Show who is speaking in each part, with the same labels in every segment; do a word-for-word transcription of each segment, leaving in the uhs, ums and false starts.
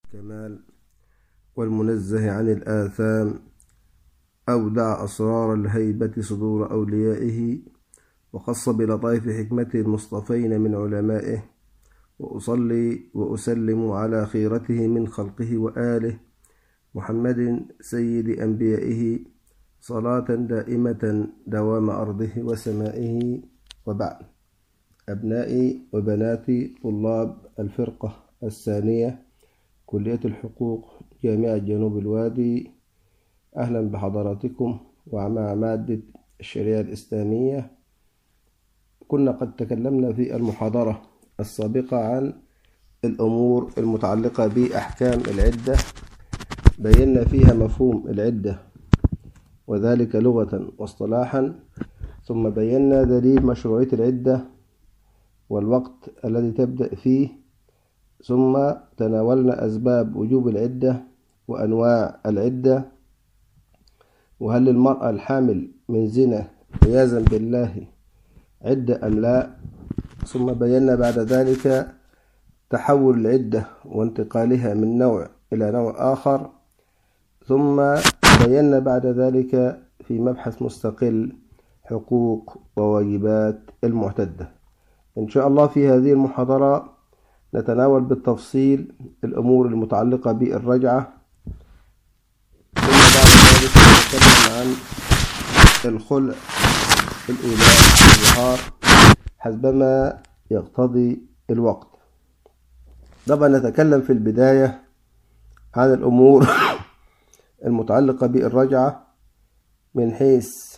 Speaker 1: الكمال والمنزه عن الآثام، أودع أسرار الهيبة صدور أوليائه، وخص بلطائف حكمته المصطفين من علمائه. وأصلي وأسلم على خيرته من خلقه وآله، محمد سيد أنبيائه، صلاة دائمة دوام أرضه وسمائه. وبعد، أبنائي وبناتي طلاب الفرقة الثانية كلية الحقوق جامعة جنوب الوادي، أهلا بحضراتكم ومع مادة الشريعة الإسلامية. كنا قد تكلمنا في المحاضرة السابقة عن الأمور المتعلقة بأحكام العدة، بينا فيها مفهوم العدة وذلك لغة واصطلاحا، ثم بينا دليل مشروعية العدة والوقت الذي تبدأ فيه، ثم تناولنا أسباب وجوب العدة وأنواع العدة، وهل المرأة الحامل من زنا عياذا بالله عدة أم لا. ثم بينا بعد ذلك تحول العدة وانتقالها من نوع إلى نوع آخر، ثم بينا بعد ذلك في مبحث مستقل حقوق وواجبات المعتدة. إن شاء الله في هذه المحاضرة نتناول بالتفصيل الأمور المتعلقة بالرجعة، ثم بعد ذلك نتكلم عن الخلع، الإيلاء، الظهار حسبما يقتضي الوقت. طبعا نتكلم في البداية عن الأمور المتعلقة بالرجعة من حيث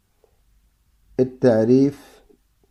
Speaker 1: التعريف،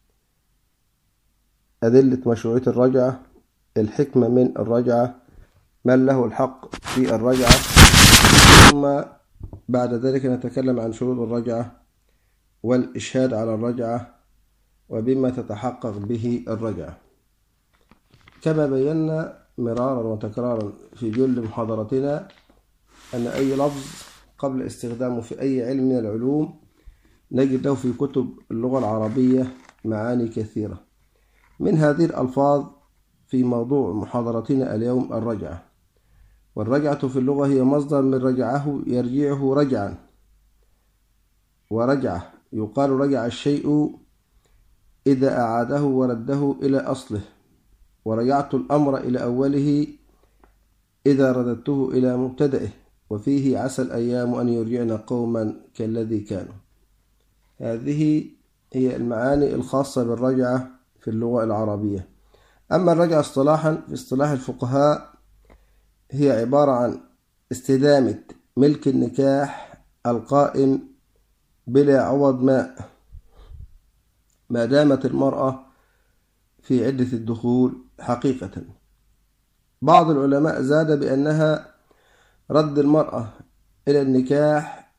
Speaker 1: أدلة مشروعية الرجعة، الحكمة من الرجعة، من له الحق في الرجعة، ثم بعد ذلك نتكلم عن شروط الرجعة والإشهاد على الرجعة وبما تتحقق به الرجعة. كما بينا مرارا وتكرارا في جل محاضرتنا أن أي لفظ قبل استخدامه في أي علم من العلوم نجد له في كتب اللغة العربية معاني كثيرة. من هذه الألفاظ في موضوع محاضرتنا اليوم الرجعة. والرجعة في اللغة هي مصدر من رجعه يرجعه رجعا، ورجعه يقال رجع الشيء إذا أعاده ورده إلى أصله، ورجعت الأمر إلى أوله إذا رددته إلى مبتدئه، وفيه عسى الأيام أن يرجعن قوما كالذي كانوا. هذه هي المعاني الخاصة بالرجعة في اللغة العربية. أما الرجعة اصطلاحا في اصطلاح الفقهاء هي عبارة عن استدامة ملك النكاح القائم بلا عوض ماء ما دامت المرأة في عدة الدخول حقيقة. بعض العلماء زاد بأنها رد المرأة إلى النكاح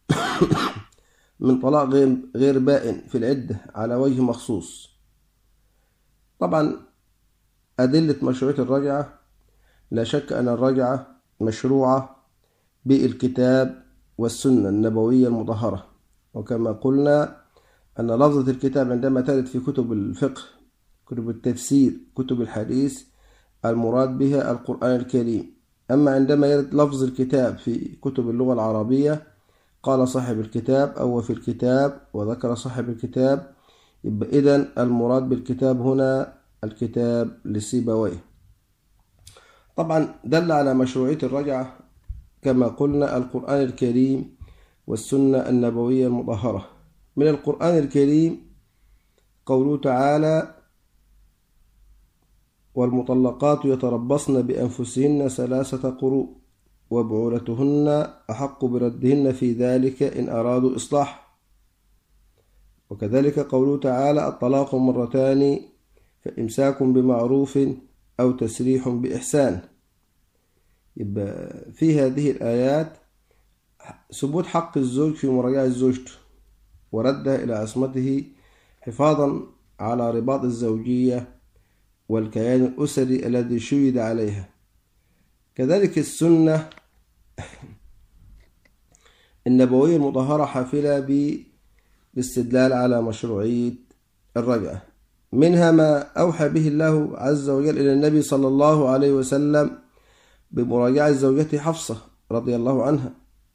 Speaker 1: من طلاق غير بائن في العدة على وجه مخصوص. طبعا أدلة مشروعية الرجعة، لا شك أن الرجعة مشروعة بالكتاب والسنة النبوية المطهرة، وكما قلنا أن لفظة الكتاب عندما ترد في كتب الفقه، كتب التفسير، كتب الحديث، المراد بها القرآن الكريم. أما عندما يرد لفظ الكتاب في كتب اللغة العربية قال صاحب الكتاب أو في الكتاب وذكر صاحب الكتاب، يبقى إذن المراد بالكتاب هنا الكتاب لسيبويه. طبعا دل على مشروعية الرجعة كما قلنا القرآن الكريم والسنة النبوية المطهرة. من القرآن الكريم قوله تعالى: والمطلقات يتربصن بأنفسهن ثلاثة قروء وبعولتهن أحق بردهن في ذلك إن أرادوا إصلاح. وكذلك قوله تعالى: الطلاق مرتان فإمساك بمعروف أو تسريح بإحسان. يبقى في هذه الآيات ثبوت حق الزوج في مراجعة زوجته وردها إلى عصمته حفاظا على رباط الزوجية والكيان الأسري الذي شيد عليها. كذلك السنة النبوية المطهرة حافلة بالاستدلال على مشروعية الرجعة. منها ما أوحى به الله عز وجل إلى النبي صلى الله عليه وسلم بمراجعة زوجته حفصة رضي الله عنها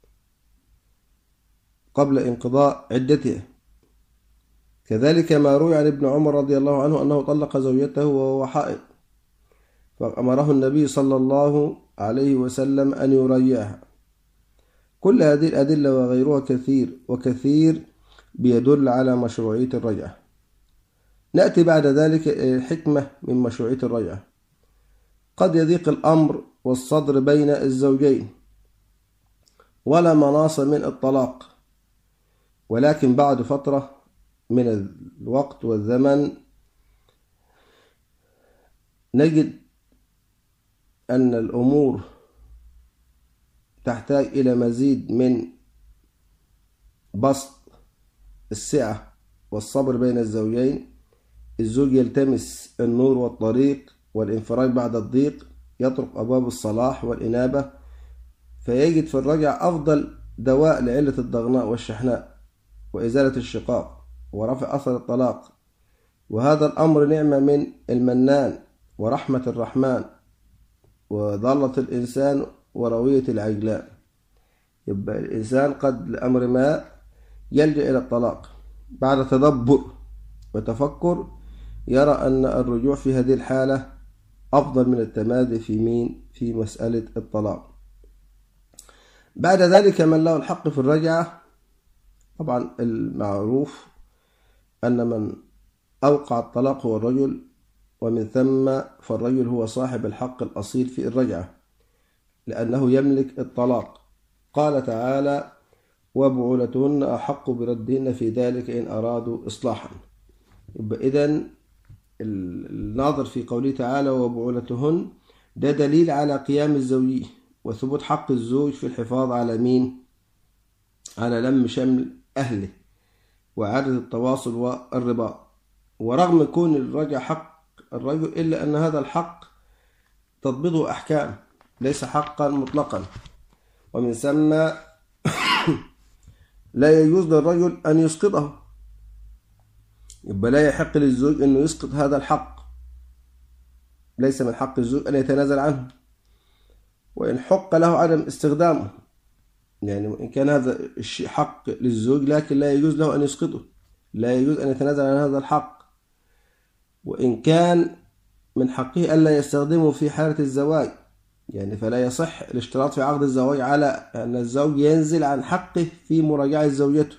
Speaker 1: قبل انقضاء عدتها. كذلك ما روي عن ابن عمر رضي الله عنه أنه طلق زوجته وهو حائض، فأمره النبي صلى الله عليه وسلم أن يراجعها. كل هذه الأدلة وغيرها كثير وكثير بيدل على مشروعية الرجعة. نأتي بعد ذلك الحكمة من مشروعية الرجعة. قد يضيق الأمر والصدر بين الزوجين ولا مناص من الطلاق، ولكن بعد فترة من الوقت والزمن نجد أن الأمور تحتاج إلى مزيد من بسط السعة والصبر بين الزوجين. الزوج يلتمس النور والطريق والانفراج بعد الضيق، يطرق أبواب الصلاح والإنابة، فيجد في الرجع أفضل دواء لعلة الضغناء والشحناء وإزالة الشقاق ورفع أثر الطلاق. وهذا الأمر نعمة من المنان ورحمة الرحمن وضالة الإنسان وروية العجلان. يبقى الإنسان قد لأمر ما يلجأ إلى الطلاق، بعد تدبر وتفكر يرى أن الرجوع في هذه الحالة أفضل من التمادي في مين في مسألة الطلاق. بعد ذلك من له الحق في الرجعة، طبعا المعروف أن من أوقع الطلاق هو الرجل، ومن ثم فالرجل هو صاحب الحق الأصيل في الرجعة لأنه يملك الطلاق. قال تعالى: وبعولتهن أحق بردهن في ذلك إن أرادوا إصلاحا. يبقى إذن الناظر في قوله تعالى وبعولتهن ده دليل على قيام الزوجية وثبوت حق الزوج في الحفاظ على مين؟ على لم شمل أهله وإعادة التواصل والرباط. ورغم كون الرجع حق الرجل إلا أن هذا الحق تضبطه أحكام، ليس حقا مطلقا، ومن ثم لا يجوز للرجل أن يسقطه. يبقى لا يحق للزوج أنه يسقط هذا الحق، ليس من حق الزوج أن يتنازل عنه، وإن حق له عدم استخدامه، يعني وإن كان هذا الشيء حق للزوج لكن لا يجوز له أن يسقطه، لا يجوز أن يتنازل عن هذا الحق. وإن كان من حقه ألا يستخدمه في حالة الزواج، يعني فلا يصح الاشتراط في عقد الزواج على أن الزوج ينزل عن حقه في مراجعة زوجته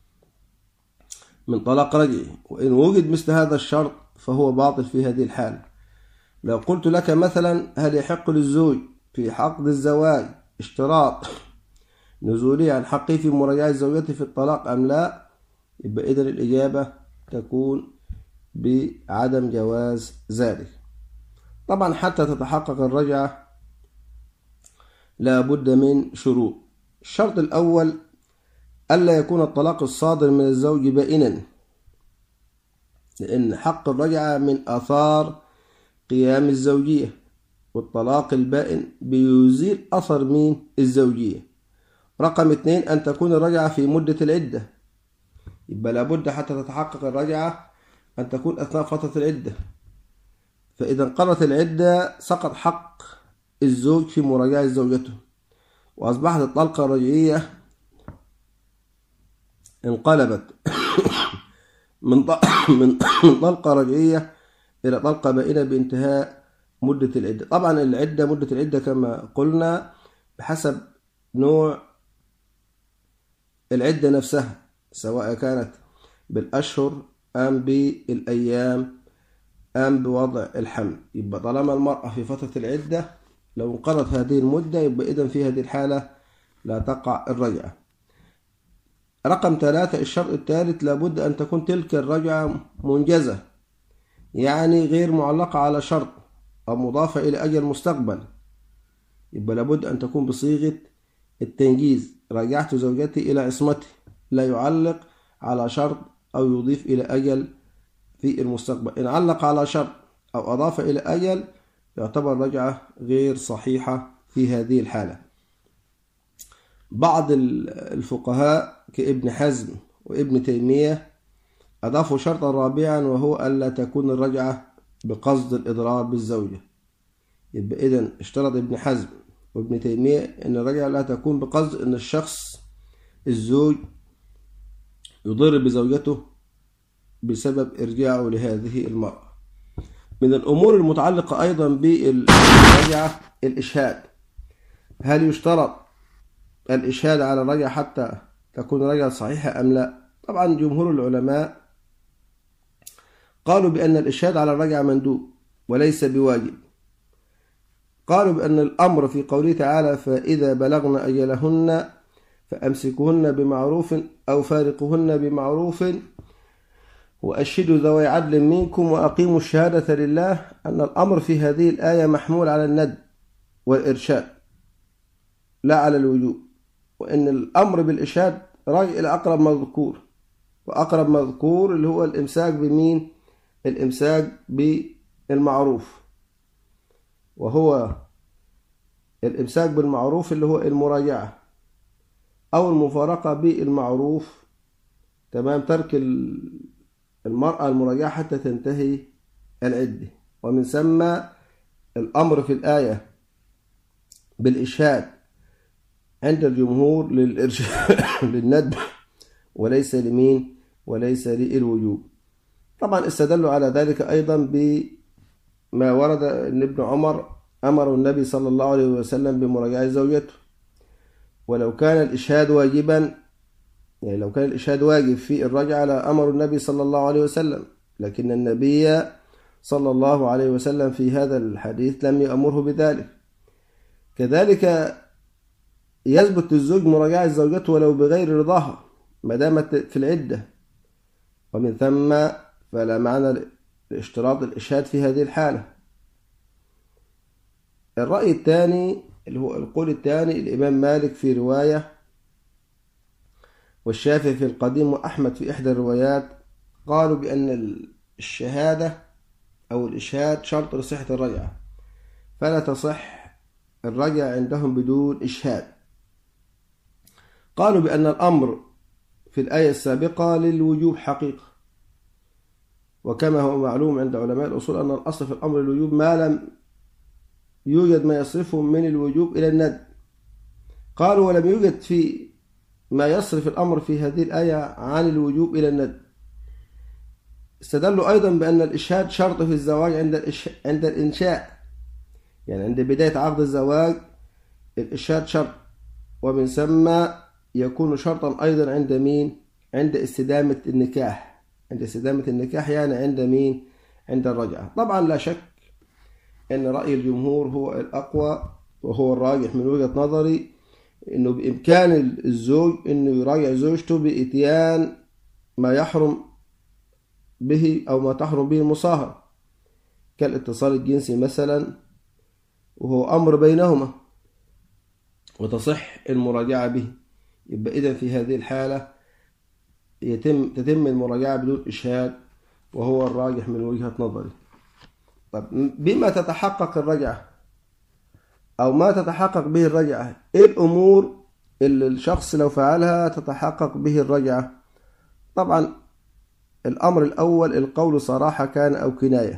Speaker 1: من طلاق رجعي. وإن وجد مثل هذا الشرط فهو باطل في هذه الحالة. لو قلت لك مثلا هل يحق للزوج في عقد الزواج اشتراط نزولي عن حقه في مراجعة زوجته في الطلاق أم لا، يبقى إذن الإجابة تكون بعدم جواز ذلك. طبعا حتى تتحقق الرجعة لا بد من شروط. الشرط الأول ألا يكون الطلاق الصادر من الزوج بائنا، لأن حق الرجعة من آثار قيام الزوجية، والطلاق البائن بيزيل أثر مين الزوجية. رقم اثنين أن تكون الرجعة في مدة العدة، يبقى لابد حتى تتحقق الرجعة أن تكون أثناء فترة العدة، فإذا انقضت العدة سقط حق الزوج في مراجعة زوجته، وأصبحت الطلقة الرجعية انقلبت من من طلقة رجعية إلى طلقة بائنة بانتهاء مدة العدة. طبعا العدة مدة العدة كما قلنا بحسب نوع العدة نفسها، سواء كانت بالأشهر أم بالأيام أم بوضع الحمل. يبقى طالما المرأة في فترة العدة لو انقضت هذه المدة يبقى إذن في هذه الحالة لا تقع الرجعة. رقم ثلاثة الشرط الثالث لابد أن تكون تلك الرجعة منجزة، يعني غير معلقة على شرط أو مضافة إلى أجل مستقبل. يبقى لابد أن تكون بصيغة التنجيز: رجعت زوجتي إلى عصمتي، لا يعلق على شرط أو يضيف إلى أجل في المستقبل. إن علق على شرط أو أضاف إلى أجل يعتبر رجعة غير صحيحة في هذه الحالة. بعض الفقهاء كابن حزم وابن تيمية أضافوا شرطا رابعا وهو ألا تكون الرجعة بقصد الإضرار بالزوجة. يبقى إذن اشترط ابن حزم وابن تيمية أن الرجعة لا تكون بقصد أن الشخص الزوج يضر بزوجته بسبب إرجاعه لهذه المرأة. من الأمور المتعلقة أيضا بالرجعة الإشهاد. هل يشترط الإشهاد على الرجعة حتى تكون رجعة صحيحة أم لا؟ طبعا جمهور العلماء قالوا بأن الإشهاد على الرجعة مندوب وليس بواجب. قالوا بأن الأمر في قوله تعالى فإذا بلغن أجلهن فأمسكوهن بمعروف أو فارقوهن بمعروف وأشهدوا ذوي عدل منكم وأقيموا الشهادة لله، أن الأمر في هذه الآية محمول على الندب والإرشاد لا على الوجوب، وأن الأمر بالإشهاد راجع إلى أقرب مذكور، وأقرب مذكور اللي هو الإمساك بمين؟ الإمساك بالمعروف، وهو الإمساك بالمعروف اللي هو المراجعة أو المفارقة بالمعروف، تمام، ترك المرأة المراجعة حتى تنتهي العدة. ومن ثم الأمر في الآية بالإشهاد عند الجمهور للإرشاد للندب وليس لمين؟ وليس للوجوب. طبعا استدلوا على ذلك أيضا بما ورد أن ابن عمر أمر النبي صلى الله عليه وسلم بمراجعة زوجته، ولو كان الإشهاد واجبا، يعني لو كان الإشهاد واجب في الرجعة لأمر النبي صلى الله عليه وسلم، لكن النبي صلى الله عليه وسلم في هذا الحديث لم يأمره بذلك. كذلك يثبت الزوج مراجعة زوجته ولو بغير رضاها ما دامت في العدة، ومن ثم فلا معنى لاشتراط الإشهاد في هذه الحالة. الرأي الثاني اللي هو القول الثاني الإمام مالك في رواية والشافعي في القديم وأحمد في إحدى الروايات قالوا بأن الشهادة أو الإشهاد شرط لصحة الرجعة، فلا تصح الرجعة عندهم بدون إشهاد. قالوا بأن الأمر في الآية السابقة للوجوب حقيقة، وكما هو معلوم عند علماء الأصول أن الأصل في الأمر الوجوب ما لم يوجد ما يصرفه من الوجوب إلى الندب. قالوا ولم يوجد في ما يصرف الأمر في هذه الآية عن الوجوب إلى الندب. استدلوا أيضا بأن الإشهاد شرط في الزواج عند عند الإنشاء، يعني عند بداية عقد الزواج الإشهاد شرط، ومن ثم يكون شرطا أيضا عند مين؟ عند استدامة النكاح، عند استدامة النكاح يعني عند مين؟ عند الرجعة. طبعا لا شك أن رأي الجمهور هو الأقوى وهو الراجح من وجهة نظري، أنه بإمكان الزوج أنه يراجع زوجته بإتيان ما يحرم به أو ما تحرم به المصاهرة كالاتصال الجنسي مثلا، وهو أمر بينهما وتصح المراجعة به. يبقى إذن في هذه الحالة يتم تتم المراجعة بدون إشهاد، وهو الراجح من وجهة نظري. طب بما تتحقق الرجعة أو ما تتحقق به الرجعة؟ إيه الأمور اللي الشخص لو فعلها تتحقق به الرجعة؟ طبعا الأمر الأول القول صراحة كان أو كناية،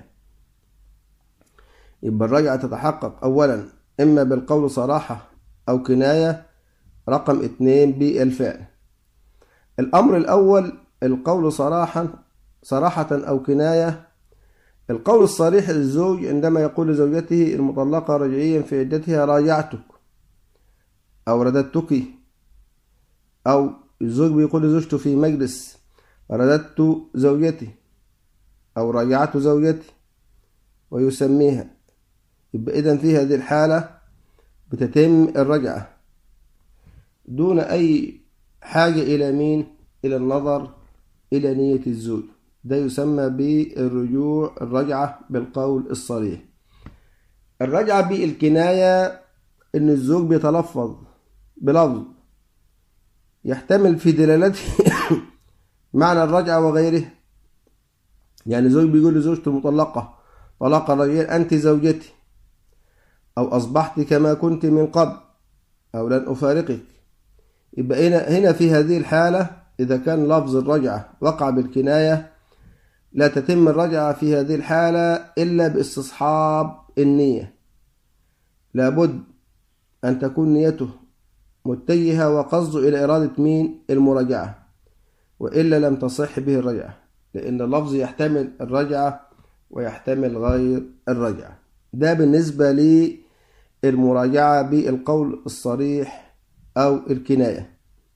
Speaker 1: يبقى الرجعة تتحقق أولا إما بالقول صراحة أو كناية. رقم اثنين بالفعل. الأمر الأول القول صراحة صراحة أو كناية. القول الصريح للزوج عندما يقول لزوجته المطلقة رجعيا في عدتها راجعتك أو رددتك، أو الزوج بيقول لزوجته في مجلس رددت زوجتي أو راجعت زوجتي ويسميها، يبقى إذن في هذه الحالة بتتم الرجعة دون أي حاجة إلى مين؟ إلى النظر إلى نية الزوج. ده يسمى بالرجوع الرجعة بالقول الصريح. الرجعة بالكناية إن الزوج بيتلفظ بلفظ يحتمل في دلالته معنى الرجعة وغيره. يعني زوج بيقول لزوجته المطلقة طلاقا رجعيا أنت زوجتي، أو أصبحت كما كنت من قبل، أو لن أفارقك. يبقى هنا هنا في هذه الحالة إذا كان لفظ الرجعة وقع بالكناية لا تتم الرجعة في هذه الحالة إلا باستصحاب النية. لابد أن تكون نيته متجهة وقصده إلى إرادة مين؟ المراجعة، وإلا لم تصح به الرجعة، لأن اللفظ يحتمل الرجعة ويحتمل غير الرجعة. ده بالنسبة للمراجعة بالقول الصريح أو الكناية.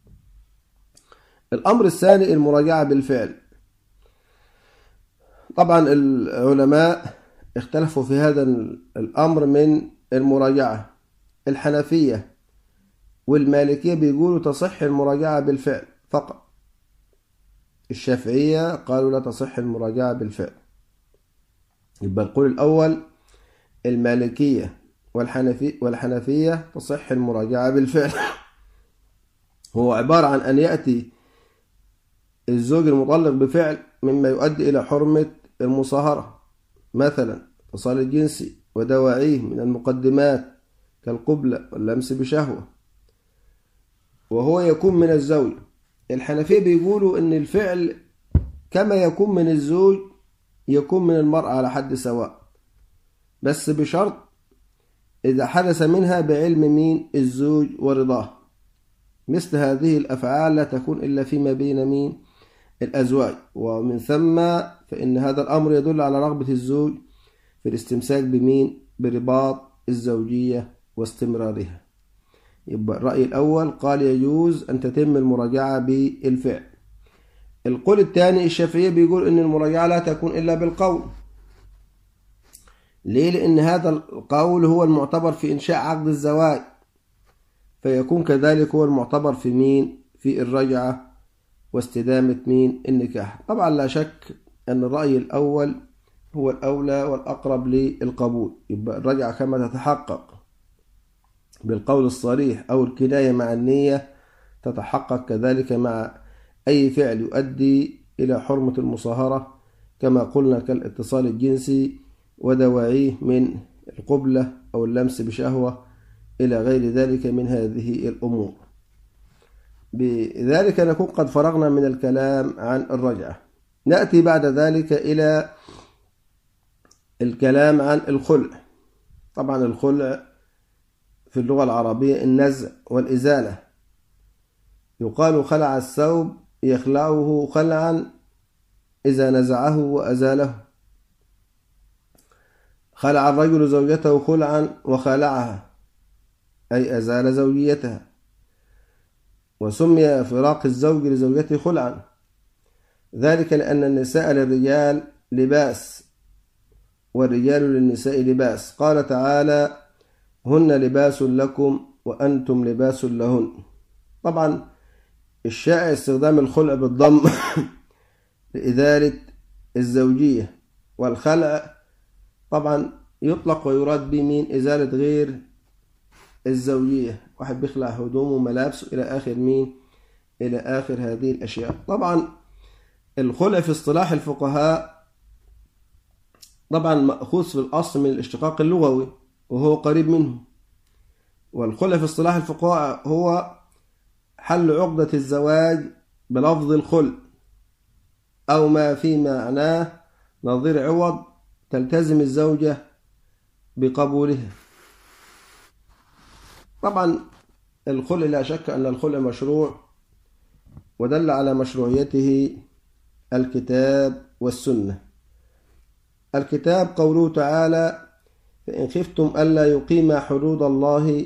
Speaker 1: الأمر الثاني المراجعة بالفعل. طبعا العلماء اختلفوا في هذا الأمر من المراجعة. الحنفية والمالكية بيقولوا تصح المراجعة بالفعل فقط. الشافعية قالوا لا تصح المراجعة بالفعل. يبقى القول الأول المالكية والحنفية, والحنفية تصح المراجعة بالفعل. هو عبارة عن أن يأتي الزوج المطلق بفعل مما يؤدي إلى حرمة المصاهرة، مثلا اتصال الجنسي ودواعيه من المقدمات كالقبلة واللمس بشهوة، وهو يكون من الزوج. الحنفية بيقولوا إن الفعل كما يكون من الزوج يكون من المرأة على حد سواء، بس بشرط إذا حدث منها بعلم مين؟ الزوج ورضاه. مثل هذه الأفعال لا تكون إلا فيما بين مين؟ الأزواج، ومن ثم فإن هذا الأمر يدل على رغبة الزوج في الاستمساك بمين؟ برباط الزوجية واستمرارها. يبقى الرأي الأول قال يجوز أن تتم المراجعة بالفعل. القول الثاني الشافعية بيقول إن المراجعة لا تكون إلا بالقول. ليه؟ لأن هذا القول هو المعتبر في إنشاء عقد الزواج، فيكون كذلك هو المعتبر في مين؟ في الرجعة واستدامة مين؟ النكاح. طبعا لا شك أن الرأي الأول هو الأولى والأقرب للقبول. يبقى الرجعة كما تتحقق بالقول الصريح أو الكناية مع النية تتحقق كذلك مع أي فعل يؤدي إلى حرمة المصاهرة كما قلنا كالاتصال الجنسي ودواعيه من القبلة أو اللمس بشهوة إلى غير ذلك من هذه الأمور. بذلك نكون قد فرغنا من الكلام عن الرجعة. نأتي بعد ذلك إلى الكلام عن الخلع. طبعا الخلع في اللغة العربية النزع والإزالة. يقال خلع الثوب يخلعه خلعا إذا نزعه وأزاله. خلع الرجل زوجته خلعا وخلعها أي أزال زوجيتها. وسمي فراق الزوج لزوجته خلعا، ذلك لأن النساء للرجال لباس والرجال للنساء لباس. قال تعالى هن لباس لكم وأنتم لباس لهن. طبعا الشائع استخدام الخلع بالضم لإزالة الزوجية، والخلع طبعا يطلق ويراد به مين؟ إزالة غير الزوجية. واحد بيخلع هدومه وملابسه إلى آخر مين؟ إلى آخر هذه الأشياء. طبعا الخلع في اصطلاح الفقهاء طبعا مأخوذ في الأصل من الاشتقاق اللغوي وهو قريب منه. والخلع في اصطلاح الفقهاء هو حل عقدة الزواج بلفظ الخلع أو ما في معناه نظير عوض تلتزم الزوجة بقبولها. طبعا الخلع لا شك أن الخلع مشروع، ودل على مشروعيته الكتاب والسنة. الكتاب قوله تعالى فإن خفتم ألا يقيما حدود الله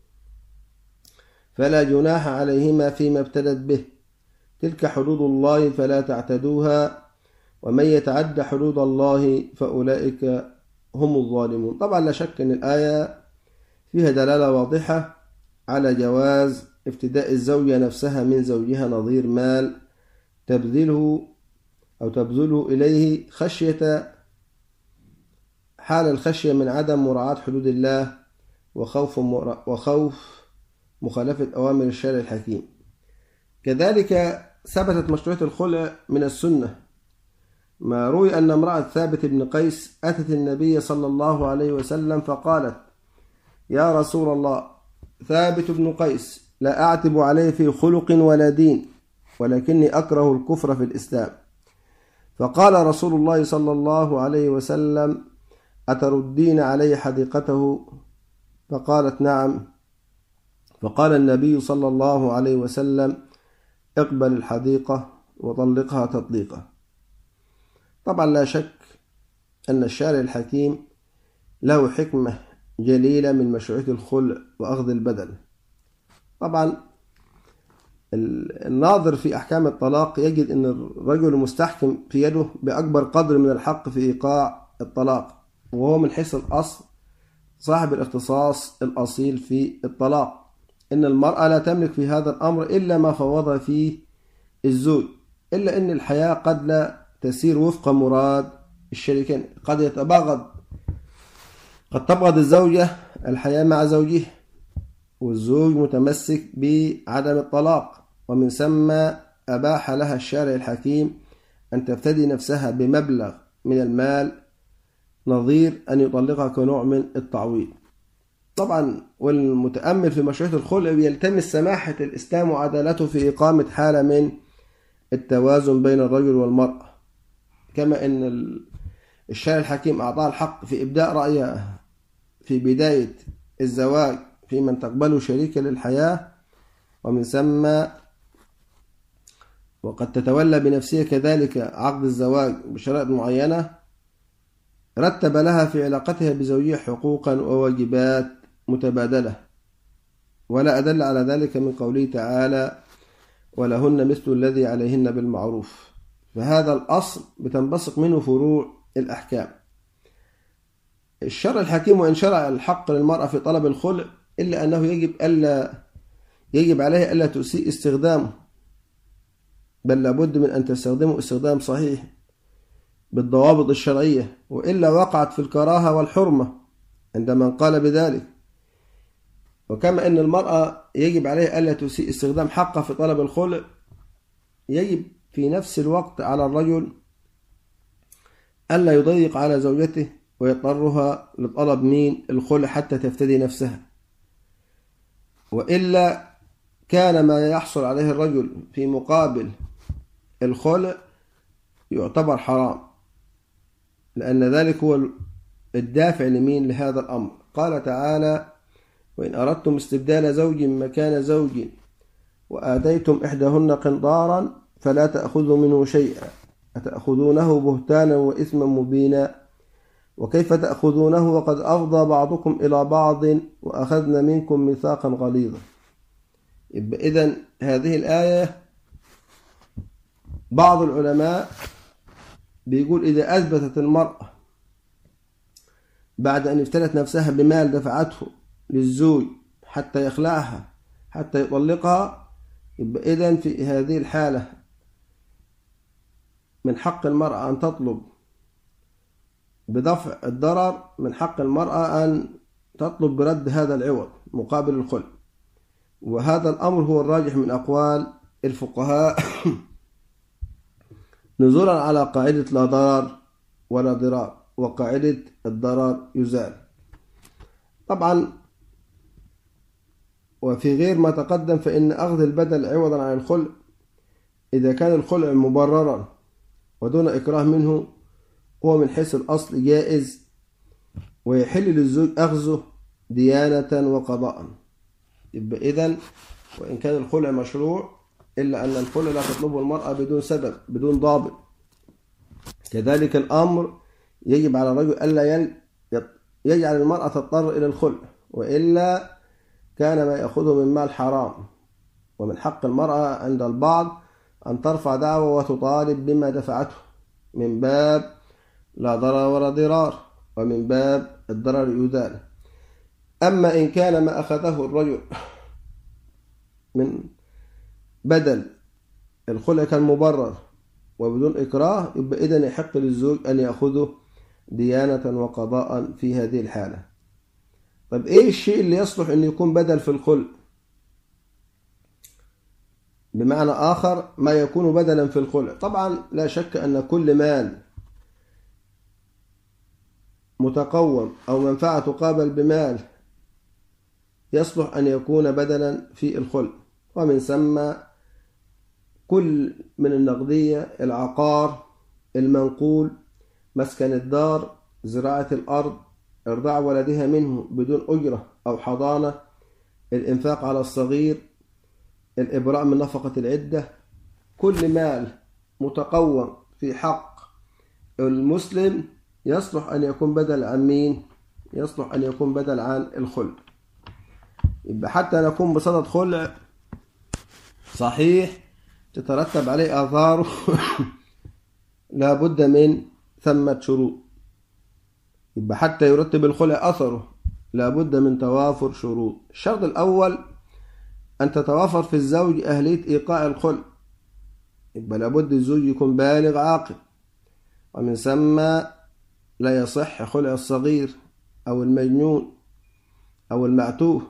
Speaker 1: فلا جناح عليهما فيما ابتدت به تلك حدود الله فلا تعتدوها ومن يتعد حدود الله فأولئك هم الظالمون. طبعا لا شك أن الآية فيها دلالة واضحة على جواز افتداء الزوجة نفسها من زوجها نظير مال تبذله أو تبذله إليه خشية حال الخشية من عدم مراعاة حدود الله وخوف وخوف مخالفة أوامر الشارع الحكيم. كذلك ثبتت مشروعية الخلع من السنة، ما روي أن امرأة ثابت بن قيس أتت النبي صلى الله عليه وسلم فقالت يا رسول الله ثابت بن قيس لا أعتب عليه في خلق ولا دين ولكني أكره الكفر في الإسلام. فقال رسول الله صلى الله عليه وسلم أتردين علي حديقته؟ فقالت نعم. فقال النبي صلى الله عليه وسلم: اقبل الحديقة وطلقها تطليقة. طبعا لا شك أن الشارع الحكيم له حكمة جليلة من مشروعية الخلع وأخذ البدل. طبعا الناظر في أحكام الطلاق يجد أن الرجل المستحكم في يده بأكبر قدر من الحق في إيقاع الطلاق، وهو من حيث الأصل صاحب الاختصاص الأصيل في الطلاق، إن المرأة لا تملك في هذا الأمر إلا ما فوضها فيه الزوج، إلا أن الحياة قد لا تسير وفق مراد الشريكين. قد يتباغض قد تبغض الزوجة الحياة مع زوجها، والزوج متمسك بعدم الطلاق، ومن ثم أباح لها الشارع الحكيم أن تفتدي نفسها بمبلغ من المال نظير أن يطلقها كنوع من التعويض. طبعا والمتأمل في مشروعية الخلع يلتمس سماحة الإسلام وعدالته في إقامة حالة من التوازن بين الرجل والمرأة، كما أن الشارع الحكيم أعطاه الحق في إبداء رأيه في بداية الزواج في من تقبله شريكا للحياة، ومن ثم وقد تتولى بنفسها كذلك عقد الزواج بشرائط معينة رتب لها في علاقتها بزوجها حقوقا وواجبات متبادلة، ولا أدل على ذلك من قوله تعالى: ولهن مثل الذي عليهن بالمعروف. فهذا الأصل بتنبثق منه فروع الأحكام. الشرع الحكيم وإن شرع الحق للمرأة في طلب الخلع، إلا أنه يجب ألا يجب عليها ألا تسيء استخدامه، بل لابد من أن تستخدمه استخدام صحيح بالضوابط الشرعية، وإلا وقعت في الكراهة والحرمة عندما قال بذلك. وكما أن المرأة يجب عليها ألا تسيء استخدام حقها في طلب الخلع، يجب في نفس الوقت على الرجل ألا يضيق على زوجته ويضطرها لطلب مين الخلع حتى تفتدي نفسها، وإلا كان ما يحصل عليه الرجل في مقابل الخلع يعتبر حرام، لأن ذلك هو الدافع لمين لهذا الأمر. قال تعالى: وإن أردتم استبدال زوج مكان زوج وآتيتم إحداهن قنطارا فلا تأخذوا منه شيئا أتأخذونه بهتانا وإثما مبينا وكيف تأخذونه وقد أفضى بعضكم إلى بعض وأخذنا منكم ميثاقا غليظا. إذن هذه الآية بعض العلماء بيقول إذا أثبتت المرأة بعد أن افتدت نفسها بمال دفعته للزوج حتى يخلعها حتى يطلقها، يبقى إذن في هذه الحالة من حق المرأة أن تطلب بدفع الضرر، من حق المرأة أن تطلب برد هذا العوض مقابل الخلع. وهذا الأمر هو الراجح من أقوال الفقهاء نزولا على قاعدة لا ضرر ولا ضرار، وقاعدة الضرر يزال. طبعا وفي غير ما تقدم فإن أخذ البدل عوضا عن الخلع إذا كان الخلع مبررا ودون إكراه منه هو من حيث الأصل جائز، ويحل للزوج أخذه ديانة وقضاء. يبقى إذن وإن كان الخلع مشروع إلا أن الخلع لا تطلبه المرأة بدون سبب بدون ضابط. كذلك الأمر يجب على الرجل ألا يجعل المرأة تضطر إلى الخلع، وإلا كان ما يأخذه من مال حرام. ومن حق المرأة عند البعض أن ترفع دعوة وتطالب بما دفعته من باب لا ضرر ولا ضرار، ومن باب الضرر يزال. أما إن كان ما أخذه الرجل من بدل الخلع كان مبرر وبدون إكراه، يبقى إذن يحق للزوج أن يأخذه ديانة وقضاء في هذه الحالة. طيب إيه الشيء اللي يصلح أن يكون بدل في الخلع؟ بمعنى آخر ما يكون بدلا في الخلع. طبعا لا شك أن كل مال متقوم أو منفعة تقابل بمال يصلح أن يكون بدلا في الخلع، ومن ثم كل من النقدية، العقار، المنقول، مسكن الدار، زراعة الأرض، إرضاع ولدها منه بدون أجرة أو حضانة، الإنفاق على الصغير، الإبراء من نفقة العدة. كل مال متقوم في حق المسلم يصلح أن يكون بدل عن مين؟ يصلح أن يكون بدل عن الخلع. يبقى حتى نكون بصدد خلع صحيح تترتب عليه آثاره لابد من ثمة شروط. يبقى حتى يرتب الخلع أثره لابد من توافر شروط. الشرط الأول أن تتوافر في الزوج أهلية إيقاع الخلع. يبقى لابد الزوج يكون بالغ عاقل، ومن ثم لا يصح خلع الصغير أو المجنون أو المعتوه،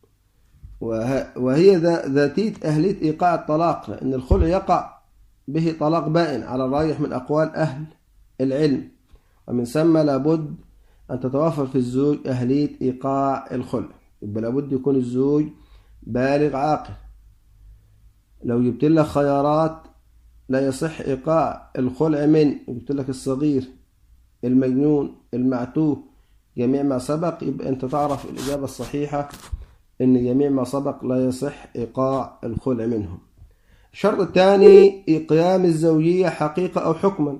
Speaker 1: وهي ذاتية أهلية إيقاع الطلاق، لأن الخلع يقع به طلاق بائن على الراجح من أقوال أهل العلم. ومن ثم لابد أن تتوافر في الزوج أهلية إيقاع الخلع. يبقى لابد يكون الزوج بالغ عاقل. لو جبت لك خيارات لا يصح إيقاع الخلع من، جبت لك الصغير، المجنون، المعتوه، جميع ما سبق، يبقى أنت تعرف الإجابة الصحيحة إن جميع ما سبق لا يصح إيقاع الخلع منهم. الشرط الثاني قيام الزوجية حقيقة أو حكما.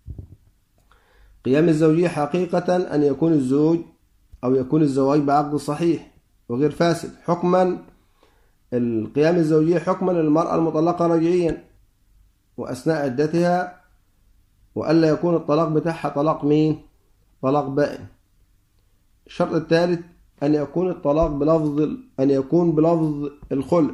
Speaker 1: قيام الزوجية حقيقة أن يكون الزوج أو يكون الزواج بعقد صحيح وغير فاسد. حكما القيام الزوجية حكما للمرأة المطلقة رجعيا وأثناء عدتها، وألا يكون الطلاق بتاعها طلاق مين؟ طلاق بائن. الشرط الثالث أن يكون الطلاق بلفظ أن يكون بلفظ الخلع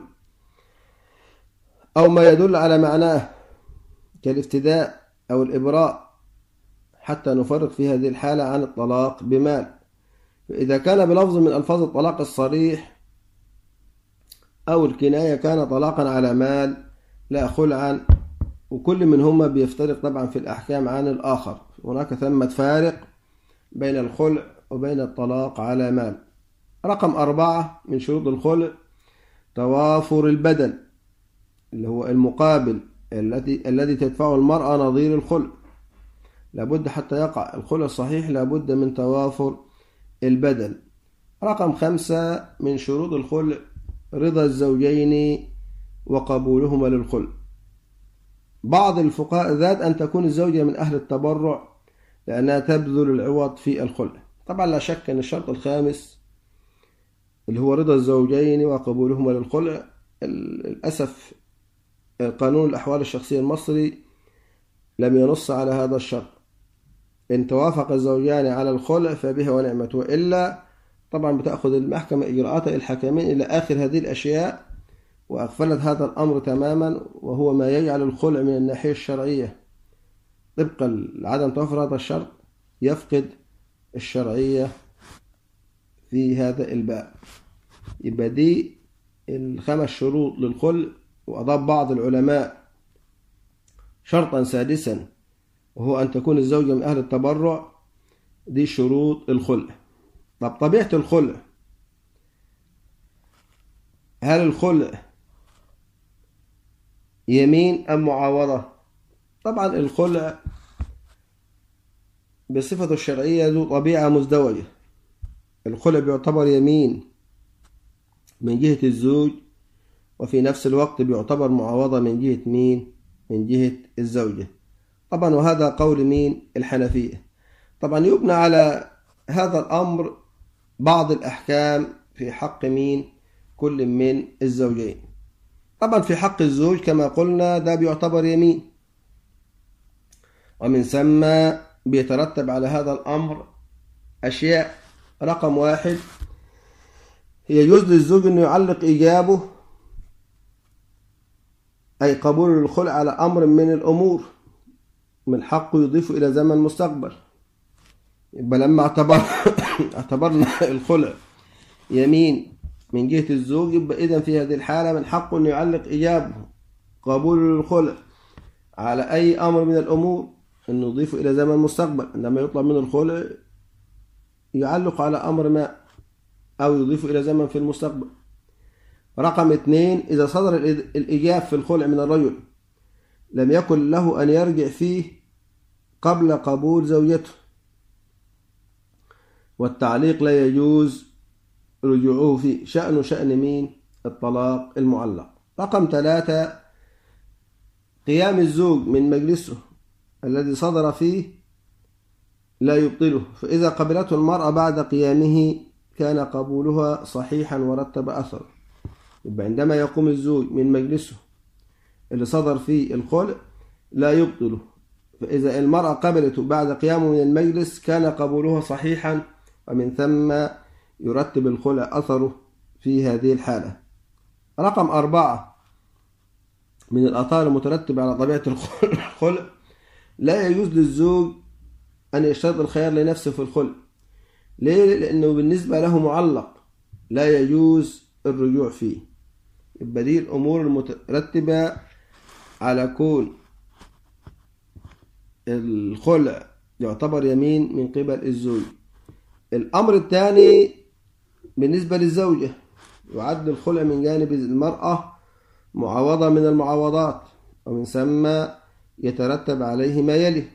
Speaker 1: أو ما يدل على معناه كالافتداء أو الإبراء، حتى نفرق في هذه الحالة عن الطلاق بمال. فإذا كان بلفظ من ألفاظ الطلاق الصريح أو الكناية كان طلاقا على مال لا خلعا، وكل منهما بيفترق طبعا في الأحكام عن الآخر. هناك ثمة فارق بين الخلع وبين الطلاق على مال. رقم أربعة من شروط الخلع توافر البدل، اللي هو المقابل الذي الذي تدفعه المرأة نظير الخلع. لابد حتى يقع الخلع الصحيح لابد من توافر البدل. رقم خمسة من شروط الخلع رضا الزوجين وقبولهما للخلع. بعض الفقهاء ذات أن تكون الزوجة من أهل التبرع لأنها تبذل العوض في الخلع. طبعا لا شك أن الشرط الخامس اللي هو رضا الزوجين وقبولهما للخلع، للأسف قانون الأحوال الشخصية المصري لم ينص على هذا الشرط. إن توافق الزوجان على الخلع فبها ونعمته، إلا طبعا بتأخذ المحكمة إجراءات الحكمين إلى آخر هذه الأشياء، وأغفلت هذا الأمر تماما، وهو ما يجعل الخلع من الناحية الشرعية طبقا لعدم توفر هذا الشرط يفقد الشرعية في هذا الباب. يبقى دي الخمس شروط للخلع. وأضاف بعض العلماء شرطا سادسا وهو أن تكون الزوجة من أهل التبرع. دي شروط الخلع. طب طبيعة الخلع، هل الخلع يمين أم معاوضة؟ طبعا الخلع بصفته الشرعية ذو طبيعة مزدوجة. الخلع بيعتبر يمين من جهة الزوج، وفي نفس الوقت بيعتبر معاوضة من جهة مين؟ من جهة الزوجة. طبعا وهذا قول مين؟ الحنفية. طبعا يبنى على هذا الأمر بعض الأحكام في حق مين؟ كل من الزوجين. طبعا في حق الزوج كما قلنا ده بيعتبر يمين، ومن ثم بيترتب على هذا الأمر أشياء. رقم واحد، يجوز للزوج أنه يعلق إيجابه أي قبول الخلع على أمر من الأمور من حقه يضيفه إلى زمن مستقبل. يبقى لما اعتبر اعتبرنا الخلع يمين من جهة الزوج، يبقى إذن في هذه الحالة من حقه أن يعلق إيجابه قبول الخلع على أي أمر من الأمور أنه يضيفه إلى زمن مستقبل. عندما يطلب منه الخلع يعلق على أمر ما أو يضيفه إلى زمن في المستقبل. رقم اثنين، إذا صدر الإيجاب في الخلع من الرجل لم يكن له أن يرجع فيه قبل قبول زوجته، والتعليق لا يجوز رجوعه فيه شأن شأن مين؟ الطلاق المعلق. رقم ثلاثة قيام الزوج من مجلسه الذي صدر فيه لا يبطله، فإذا قبلته المرأة بعد قيامه كان قبولها صحيحا ورتب أثر. يبقى عندما يقوم الزوج من مجلسه اللي صدر فيه الخلع لا يبطله، فإذا المرأة قبلته بعد قيامه من المجلس كان قبولها صحيحا، ومن ثم يرتب الخلع أثره في هذه الحالة. رقم أربعة من الآثار المترتبة على طبيعة الخلع لا يجوز للزوج أن يشترط الخيار لنفسه في الخلع. ليه؟ لأنه بالنسبة له معلق لا يجوز الرجوع فيه. يبقى دي الأمور المترتبة على كون الخلع يعتبر يمين من قبل الزوج. الأمر الثاني بالنسبة للزوجة يعد الخلع من جانب المرأة معاوضة من المعاوضات، ومن ثم يترتب عليه ما يلي.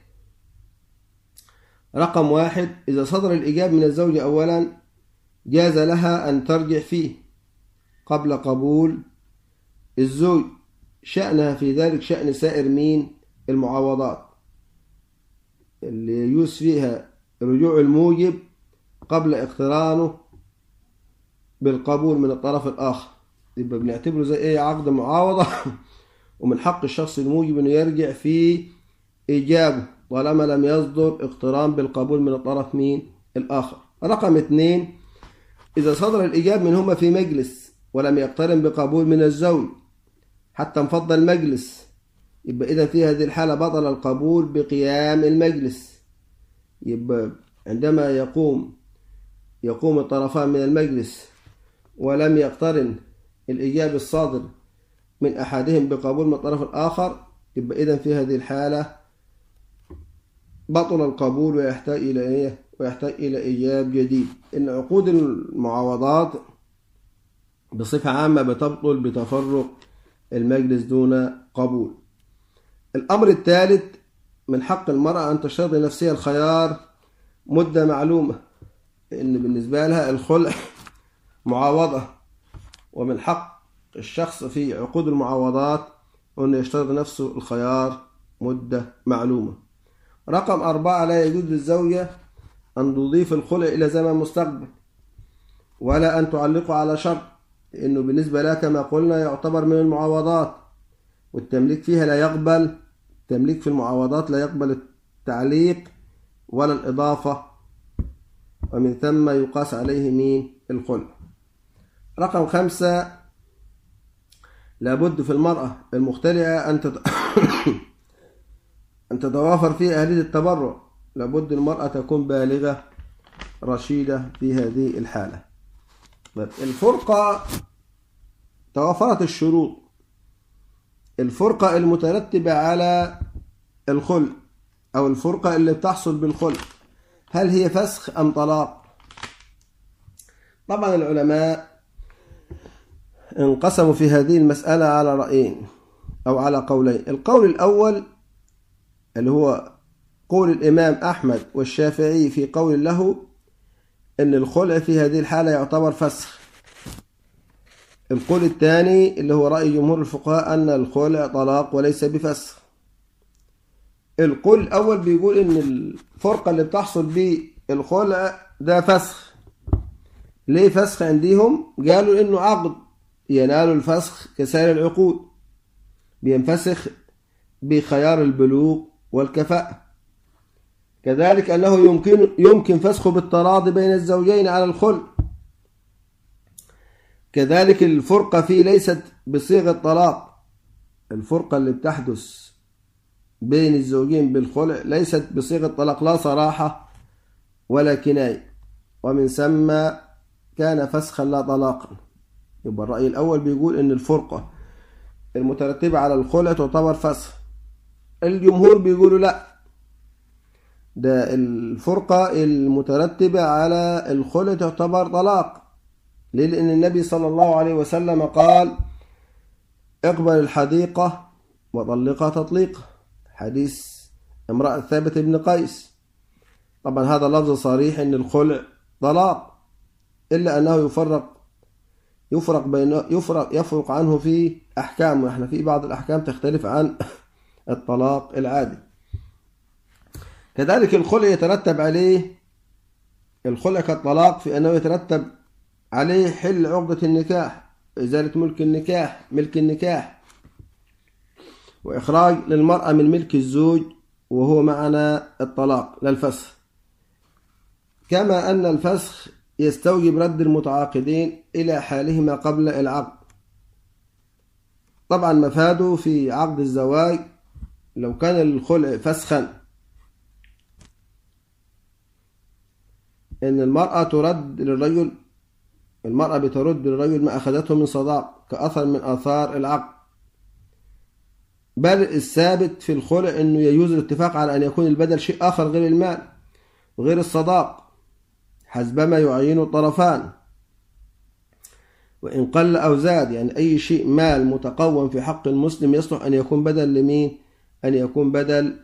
Speaker 1: رقم واحد إذا صدر الإيجاب من الزوجة أولا جاز لها أن ترجع فيه قبل قبول الزوج، شأنها في ذلك شأن سائر مين؟ المعاوضات اللي يجوز فيها رجوع الموجب قبل اقترانه بالقبول من الطرف الآخر. يبقى بنعتبره زي ايه؟ عقد معاوضة ومن حق الشخص الموجب انه يرجع في إيجابه طالما لم يصدر اقتران بالقبول من الطرف مين؟ الآخر. رقم اثنين إذا صدر الإيجاب منهما في مجلس ولم يقترن بقبول من الزوج حتى انفض المجلس، يبقى إذا في هذه الحالة بطل القبول بقيام المجلس. يبقى عندما يقوم يقوم الطرفان من المجلس ولم يقترن الإيجاب الصادر من أحدهم بقبول من الطرف الآخر، يبقى إذا في هذه الحالة بطل القبول ويحتاج إلى إيه؟ ويحتاج إلى إيجاب جديد. إن عقود المعاوضات بصفة عامة بتبطل بتفرق المجلس دون قبول. الأمر الثالث من حق المرأة أن تشترط لنفسها الخيار مدة معلومة، لأن بالنسبة لها الخلع معاوضة، ومن حق الشخص في عقود المعاوضات أن يشترط نفسه الخيار مدة معلومة. رقم أربعة لا يجوز للزوجة أن تضيف الخلع إلى زمن مستقبل ولا أن تعلقه على شرط، لأنه بالنسبة لها كما قلنا يعتبر من المعاوضات، والتمليك فيها لا يقبل التمليك في المعاوضات لا يقبل التعليق ولا الإضافة، ومن ثم يقاس عليه مين؟ الخلع. رقم خمسة لابد في المرأة المختلعة أن تت... أن تتوافر فيها أهلية التبرع، لابد المرأة تكون بالغة رشيدة في هذه الحالة. الفرقة توافرت الشروط، الفرقة المترتبة على الخلع أو الفرقة اللي بتحصل بالخلع هل هي فسخ أم طلاق؟ طبعا العلماء انقسموا في هذه المسألة على رأيين أو على قولين. القول الأول اللي هو قول الإمام أحمد والشافعي في قول له أن الخلع في هذه الحالة يعتبر فسخ. القول الثاني اللي هو رأي جمهور الفقهاء أن الخلع طلاق وليس بفسخ. القول الأول بيقول أن الفرقة اللي بتحصل بالخلع ده فسخ. ليه فسخ عندهم؟ قالوا أنه عقد ينال الفسخ كسائر العقود، بينفسخ بخيار البلوغ والكفاءة. كذلك أنه يمكن يمكن فسخه بالتراضي بين الزوجين على الخلع. كذلك الفرقة فيه ليست بصيغة طلاق، الفرقة اللي بتحدث بين الزوجين بالخلع ليست بصيغة طلاق، لا صراحة ولا كناية، ومن ثم كان فسخا لا طلاقا. يبقى الرأي الأول بيقول أن الفرقة المترتبة على الخلع تعتبر فسخ. الجمهور بيقولوا لا، ده الفرقة المترتبة على الخلع تعتبر طلاق. ليه؟ لأن النبي صلى الله عليه وسلم قال اقبل الحديقة وطلقها تطليقا، حديث امرأة ثابت بن قيس. طبعا هذا لفظ صريح أن الخلع طلاق، إلا أنه يفرق يفرق بين يفرق يفرق عنه في أحكامه. احنا في بعض الأحكام تختلف عن الطلاق العادي. كذلك الخلع يترتب عليه الخلع كالطلاق في أنه يترتب عليه حل عقدة النكاح، إزالة ملك النكاح ملك النكاح، وإخراج للمرأة من ملك الزوج، وهو معنى الطلاق لا الفسخ. كما أن الفسخ يستوجب رد المتعاقدين إلى حالهما قبل العقد. طبعا مفاده في عقد الزواج لو كان الخلع فسخا إن المرأة ترد للرجل المرأة بترد للرجل ما أخذته من صداق كأثر من آثار العقد. بل الثابت في الخلع أنه يجوز الاتفاق على أن يكون البدل شيء آخر غير المال وغير الصداق حسب ما يعين الطرفان، وإن قل أو زاد، يعني أي شيء مال متقوم في حق المسلم يصلح أن يكون بدل لمين؟ أن يكون بدل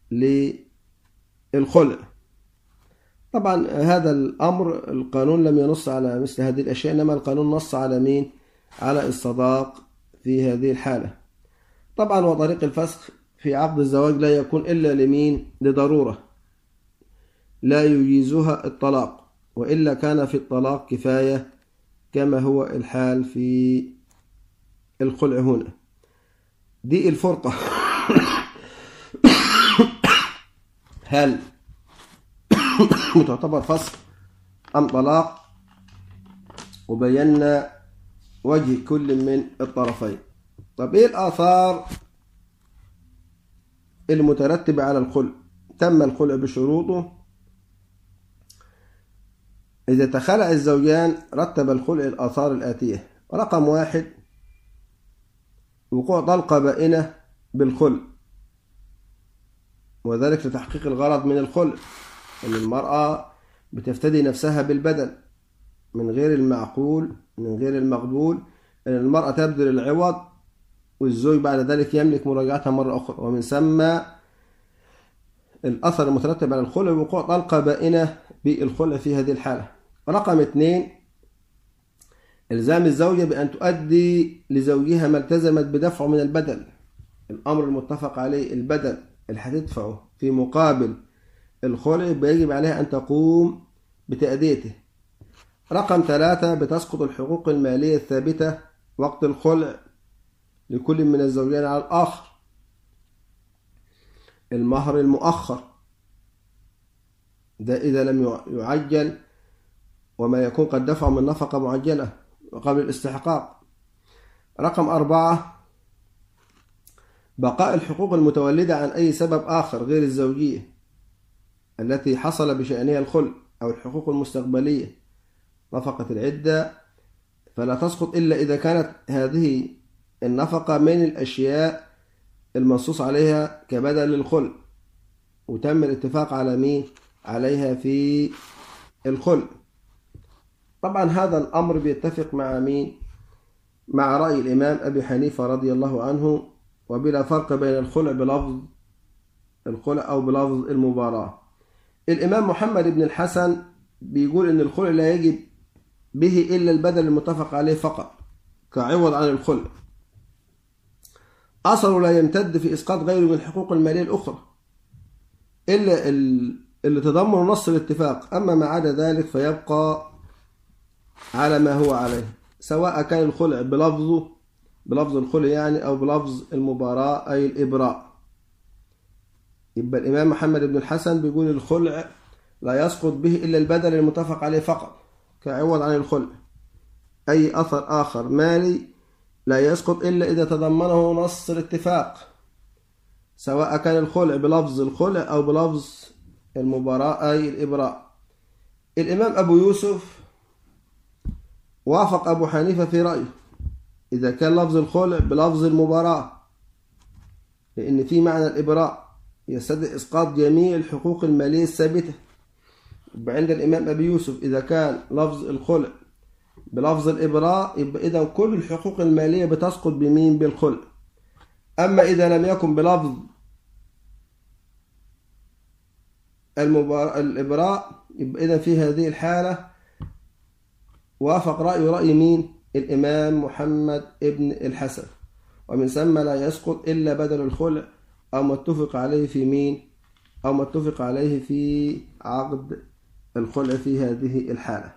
Speaker 1: للخلع. طبعا هذا الأمر القانون لم ينص على مثل هذه الأشياء، إنما القانون نص على مين؟ على الصداق في هذه الحالة. طبعا وطريق الفسخ في عقد الزواج لا يكون إلا لمين؟ لضرورة لا يجيزها الطلاق، وإلا كان في الطلاق كفاية كما هو الحال في الخلع هنا. دي الفرقة هل تعتبر فسخ أم طلاق، وبينا وجه كل من الطرفين. طب إيه الآثار المترتبة على الخلع؟ تم الخلع بشروطه. إذا تخلع الزوجان رتب الخلع الآثار الآتية: رقم واحد، وقوع طلقة بائنة بالخلع، وذلك لتحقيق الغرض من الخلع، أن المرأة بتفتدي نفسها بالبدل من غير المعقول من غير المقبول، أن المرأة تبذل العوض والزوج بعد ذلك يملك مراجعتها مرة أخرى. ومن ثم الأثر المترتب على الخلع وقوع طلقة بائنة بالخلع في هذه الحالة. رقم اثنين، إلزام الزوجة بأن تؤدي لزوجها ما التزمت بدفعه من البدل، الأمر المتفق عليه، البدل اللي هتدفعه في مقابل الخلع يجب عليها أن تقوم بتأديته. رقم ثلاثة، بتسقط الحقوق المالية الثابتة وقت الخلع لكل من الزوجين على الآخر: المهر المؤخر، ده إذا لم يعجل، وما يكون قد دفع من نفقة معجلة قبل الاستحقاق. رقم أربعة، بقاء الحقوق المتولدة عن أي سبب آخر غير الزوجية التي حصل بشأنها الخلع، أو الحقوق المستقبلية، نفقة العدة، فلا تسقط إلا إذا كانت هذه النفقة من الأشياء المنصوص عليها كبدل للخلع وتم الاتفاق على مين؟ عليها في الخلع. طبعا هذا الأمر بيتفق مع مين؟ مع رأي الإمام أبي حنيفة رضي الله عنه، وبلا فرق بين الخلع بلفظ الخلع أو بلفظ المباراة. الإمام محمد بن الحسن بيقول إن الخلع لا يجب به إلا البدل المتفق عليه فقط كعوض عن الخلع، أثره لا يمتد في إسقاط غيره من الحقوق المالية الأخرى إلا اللي تضمن نص الاتفاق، أما ما عدا ذلك فيبقى على ما هو عليه، سواء كان الخلع بلفظه بلفظ الخلع يعني أو بلفظ المباراة أي الإبراء. يبقى الإمام محمد بن الحسن بيقول الخلع لا يسقط به إلا البدل المتفق عليه فقط كعوض عن الخلع، أي أثر آخر مالي لا يسقط إلا إذا تضمنه نص الاتفاق، سواء كان الخلع بلفظ الخلع أو بلفظ المباراة أي الإبراء. الإمام أبو يوسف وافق أبو حنيفة في رأيه إذا كان لفظ الخلع بلفظ المباراة، لأن في معنى الإبراء يستدعي إسقاط جميع الحقوق المالية الثابتة. عند الإمام أبي يوسف إذا كان لفظ الخلع بلفظ الإبراء يبقى إذا كل الحقوق المالية بتسقط بمين؟ بالخلع. أما إذا لم يكن بلفظ الإبراء يبقى إذا في هذه الحالة وافق رأي رأي مين؟ الإمام محمد ابن الحسن. ومن ثم لا يسقط إلا بدل الخلع أو ما اتفق عليه في مين؟ أو ما اتفق عليه في عقد الخلع في هذه الحالة.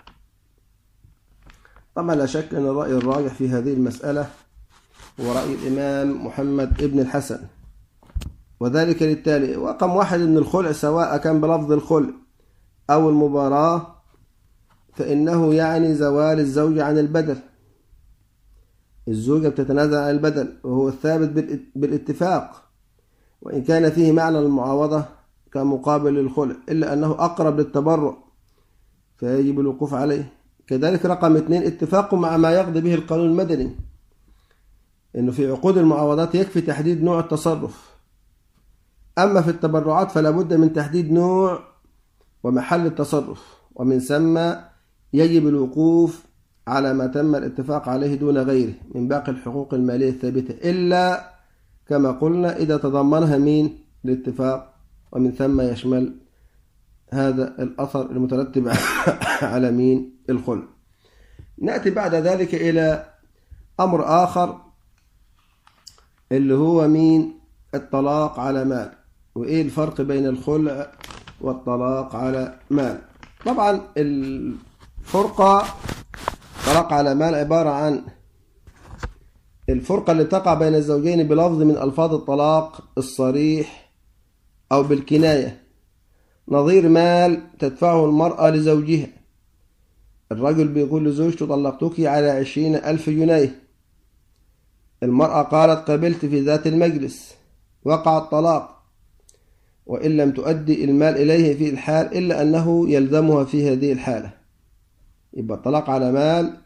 Speaker 1: طبعا لا شك أن الرأي الراجح في هذه المسألة هو رأي الإمام محمد ابن الحسن، وذلك للتالي: رقم واحد من الخلع سواء كان بلفظ الخلع أو المباراة فإنه يعني زوال الزوجة عن البدل. الزوجة بتتنازل عن البدل وهو الثابت بالاتفاق، وإن كان فيه معنى المعاوضة كمقابل للخلع، إلا أنه أقرب للتبرع فيجب الوقوف عليه. كذلك رقم اثنين اتفاق مع ما يقضي به القانون المدني، إنه في عقود المعاوضات يكفي تحديد نوع التصرف، أما في التبرعات فلا بد من تحديد نوع ومحل التصرف، ومن ثم يجب الوقوف على ما تم الاتفاق عليه دون غيره من باقي الحقوق المالية الثابتة، إلا كما قلنا إذا تضمنها مين؟ الاتفاق، ومن ثم يشمل هذا الأثر المترتب على مين؟ الخلع. نأتي بعد ذلك إلى أمر آخر اللي هو مين؟ الطلاق على مال. وإيه الفرق بين الخلع والطلاق على مال؟ طبعا الفرقة طلاق على مال عبارة عن الفرقة اللي تقع بين الزوجين بلفظ من ألفاظ الطلاق الصريح أو بالكناية، نظير مال تدفعه المرأة لزوجها. الرجل بيقول لزوجته طلقتك على عشرين ألف جنيه، المرأة قالت قبلت في ذات المجلس، وقع الطلاق وإن لم تؤدي المال إليه في الحال إلا أنه يلزمها في هذه الحالة. يبقى الطلاق على مال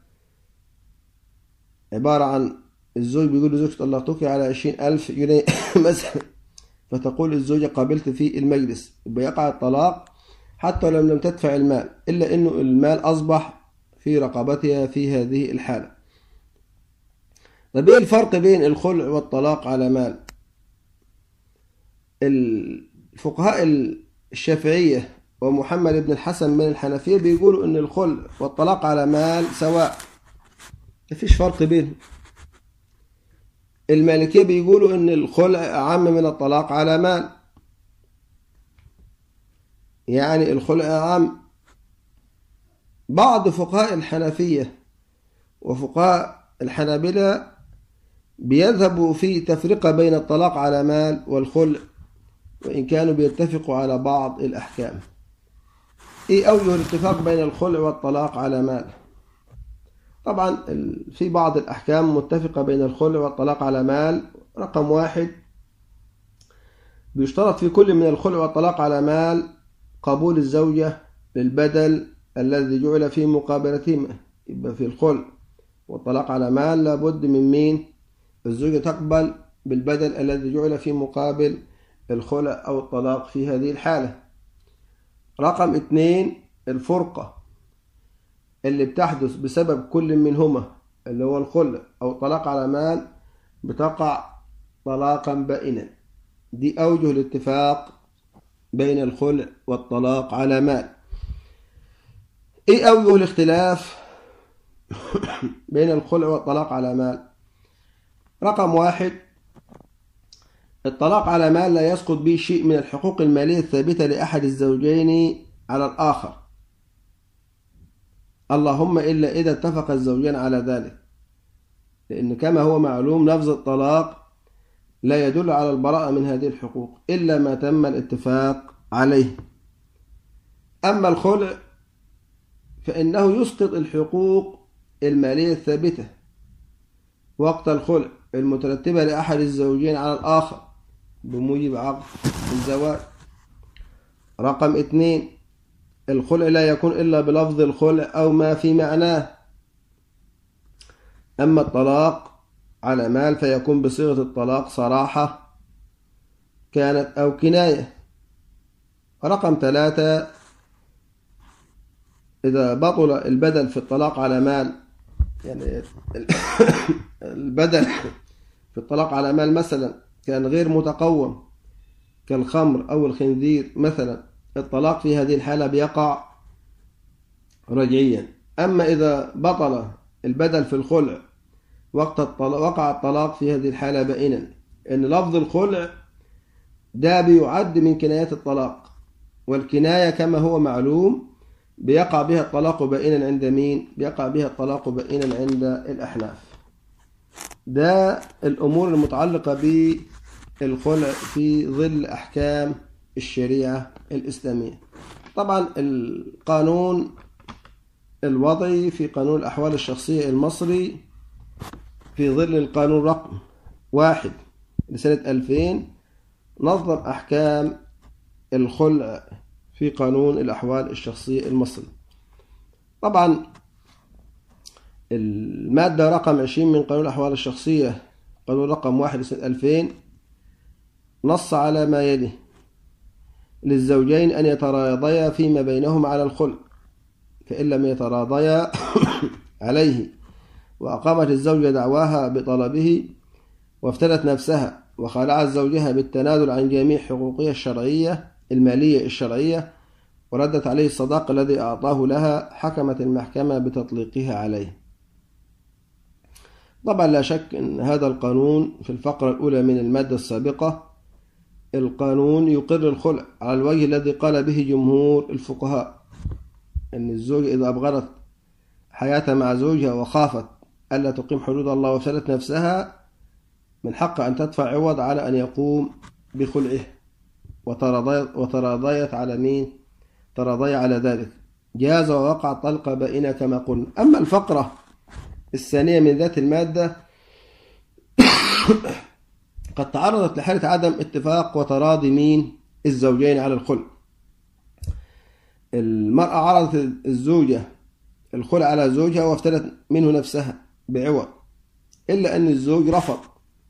Speaker 1: عبارة عن الزوج بيقول لزوجته طلقتك على عشرين ألف جنيه مثلا، فتقول الزوجة قابلت في المجلس، يبقى يقع الطلاق حتى لو لم تدفع المال، إلا أنه المال أصبح في رقبتها في هذه الحالة. طيب إيه الفرق بين الخلع والطلاق على مال؟ الفقهاء الشافعية ومحمد بن الحسن من الحنفية بيقولوا أن الخلع والطلاق على مال سواء، مفيش فرق بينهم. المالكية بيقولوا أن الخلع أعم من الطلاق على مال، يعني الخلع أعم. بعض فقهاء الحنفية وفقهاء الحنابلة بيذهبوا في تفرقة بين الطلاق على مال والخلع، وإن كانوا بيتفقوا على بعض الأحكام. إيه أوجه الاتفاق بين الخلع والطلاق على مال؟ طبعا في بعض الأحكام متفقة بين الخلع والطلاق على مال. رقم واحد، بيشترط في كل من الخلع والطلاق على مال قبول الزوجة للبدل الذي جعل في مقابلتهما. يبقى في الخلع والطلاق على مال لابد من مين؟ الزوجة تقبل بالبدل الذي جعل في مقابل الخلع أو الطلاق في هذه الحالة. رقم اثنين، الفرقة اللي بتحدث بسبب كل منهما اللي هو الخلع أو الطلاق على مال بتقع طلاقا بائنا. دي أوجه الاتفاق بين الخلع والطلاق على مال. إيه أوجه الاختلاف بين الخلع والطلاق على مال؟ رقم واحد، الطلاق على مال لا يسقط به شيء من الحقوق المالية الثابتة لأحد الزوجين على الآخر، اللهم إلا إذا اتفق الزوجان على ذلك، لأن كما هو معلوم لفظ الطلاق لا يدل على البراءة من هذه الحقوق إلا ما تم الاتفاق عليه. أما الخلع فإنه يسقط الحقوق المالية الثابتة وقت الخلع المترتبة لأحد الزوجين على الآخر بموجب عقد الزواج. رقم اثنين، الخلع لا يكون إلا بلفظ الخلع أو ما في معناه. أما الطلاق على مال فيكون بصيغة الطلاق صراحة كانت أو كناية. رقم ثلاثة، إذا بطل البدل في الطلاق على مال، يعني البدل في الطلاق على مال مثلا كان غير متقوم كالخمر أو الخنزير مثلا، الطلاق في هذه الحالة بيقع رجعيا. أما إذا بطل البدل في الخلع وقت الطلاق وقع الطلاق في هذه الحالة بائنا، إن لفظ الخلع ده بيعد من كنايات الطلاق، والكناية كما هو معلوم بيقع بها الطلاق بائنا عند مين؟ بيقع بها الطلاق بائنا عند الأحناف. ده الأمور المتعلقة بالخلع في ظل أحكام الشريعة الإسلامية. طبعا القانون الوضعي في قانون الأحوال الشخصية المصري في ظل القانون رقم واحد لسنة ألفين نظم أحكام الخلع في قانون الأحوال الشخصية المصري. طبعا المادة رقم عشرين من قانون الأحوال الشخصية قانون رقم واحد لسنة ألفين نص على ما يلي: للزوجين أن يتراضيا فيما بينهما على الخلع، فإن لم يتراضيا عليه وأقامت الزوجة دعواها بطلبه وافتدت نفسها وخلعت زوجها بالتنازل عن جميع حقوقها الشرعية المالية الشرعية وردت عليه الصداق الذي أعطاه لها، حكمت المحكمة بتطليقها عليه. طبعا لا شك أن هذا القانون في الفقرة الأولى من المادة السابقة القانون يقر الخلع على الوجه الذي قال به جمهور الفقهاء، أن الزوجة إذا أبغضت حياتها مع زوجها وخافت ألا تقيم حدود الله وافسدت نفسها من حق أن تدفع عوض على أن يقوم بخلعه، وتراضيت على مين؟ تراضي على ذلك، جاز ووقع طلقة بائنة كما قلنا. أما الفقرة الثانية من ذات المادة قد تعرضت لحالة عدم اتفاق وتراضي مين؟ الزوجين على الخلع. المرأة عرضت الزوجة الخلع على زوجها وافتدت منه نفسها بعوض، إلا أن الزوج رفض.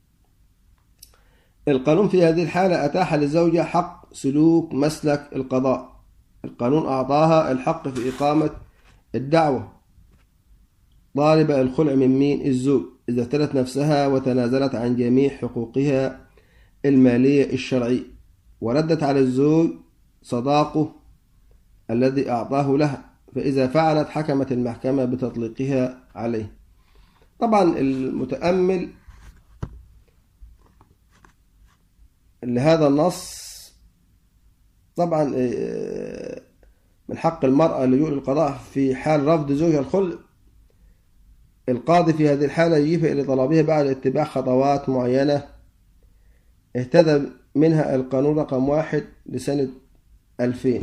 Speaker 1: القانون في هذه الحالة أتاح للزوجة حق سلوك مسلك القضاء، القانون أعطاها الحق في إقامة الدعوة طالبة الخلع من مين؟ الزوج، إذا افتدت نفسها وتنازلت عن جميع حقوقها المالية الشرعية وردت على الزوج صداقه الذي أعطاه لها، فإذا فعلت حكمت المحكمة بتطليقها عليه. طبعا المتأمل لهذا النص طبعا من حق المرأة لجوء للقضاء في حال رفض زوجها الخلع، القاضي في هذه الحالة يجيب إلى طلبها بعد اتباع خطوات معينة اهتدى منها القانون رقم واحد لسنة ألفين.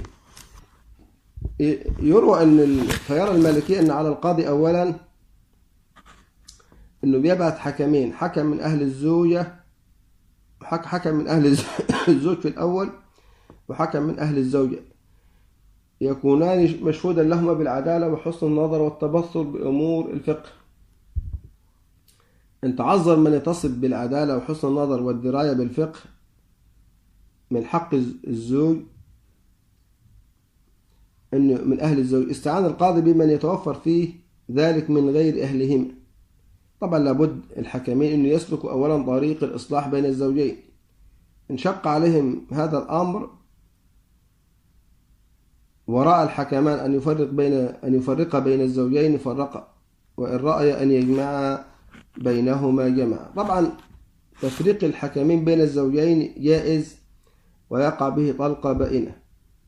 Speaker 1: يروى أن الخيار المالكي أن على القاضي أولا أنه بيبعث حكمين، حكم من أهل الزوجة حكم من أهل الزوج في الأول وحكم من أهل الزوجة، يكونان مشهودا لهما بالعدالة وحسن النظر والتبصر بأمور الفقه. إن تعذر من يتصف بالعدالة وحسن النظر والدراية بالفقه من حق الزوج إنه من أهل الزوج، استعان القاضي بمن يتوفر فيه ذلك من غير أهلهما. طبعا لابد الحكمين إنه يسلكوا أولا طريق الإصلاح بين الزوجين، إن شق عليهم هذا الأمر ورأى الحكمان أن يفرق بين أن يفرق بين الزوجين فرق، وإن رأي أن يجمع بينهما جمع. طبعا تفريق الحكمين بين الزوجين جائز ويقع به طلقة بائنة،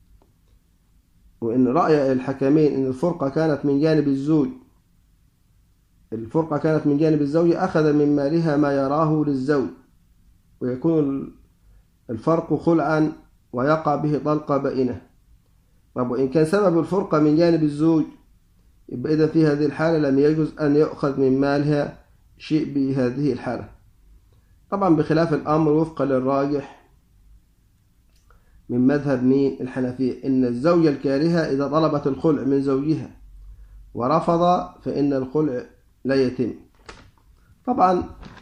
Speaker 1: وإن رأي الحكمين أن الفرقة كانت من جانب الزوج الفرقة كانت من جانب الزوج أخذ من مالها ما يراه للزوج ويكون الفرق خلعا ويقع به طلقة بائنة. طب وإن كان سبب الفرقة من جانب الزوج يبقى إذا في هذه الحالة لم يجوز أن يأخذ من مالها شيء بهذه الحالة، طبعا بخلاف الأمر وفقا للراجح من مذهب مين؟ الحنفية، إن الزوجة الكارهة إذا طلبت الخلع من زوجها ورفض فإن الخلع لا يتم. طبعا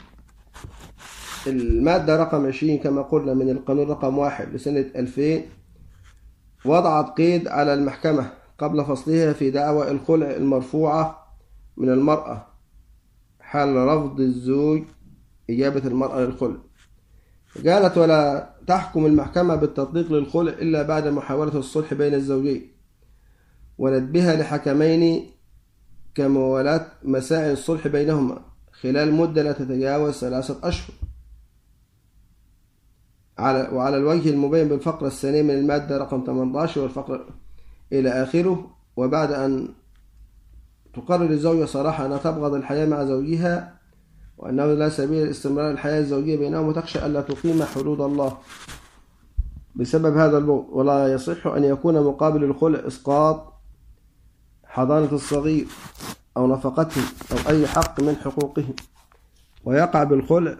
Speaker 1: المادة رقم عشرين كما قلنا من القانون رقم واحد لسنة ألفين وضعت قيد على المحكمة قبل فصلها في دعوى الخلع المرفوعة من المرأة حال رفض الزوج إجابة المرأة للخلع. قالت: ولا تحكم المحكمة بالتطليق للخلع إلا بعد محاولة الصلح بين الزوجين، وندبها لحكمين كموالاة مسائل الصلح بينهما خلال مدة لا تتجاوز ثلاثة أشهر، على وعلى الوجه المبين بالفقرة الثانية من المادة رقم ثمانية عشر والفقرة إلى آخره. وبعد أن تقرر الزوجة صراحة أنها تبغض الحياة مع زوجها وأنه لا سبيل لاستمرار الحياة الزوجية بينهم، وتخشى ألا تقيم حدود الله بسبب هذا البغض، ولا يصح أن يكون مقابل الخلع إسقاط حضانة الصغير أو نفقته أو أي حق من حقوقه، ويقع بالخلع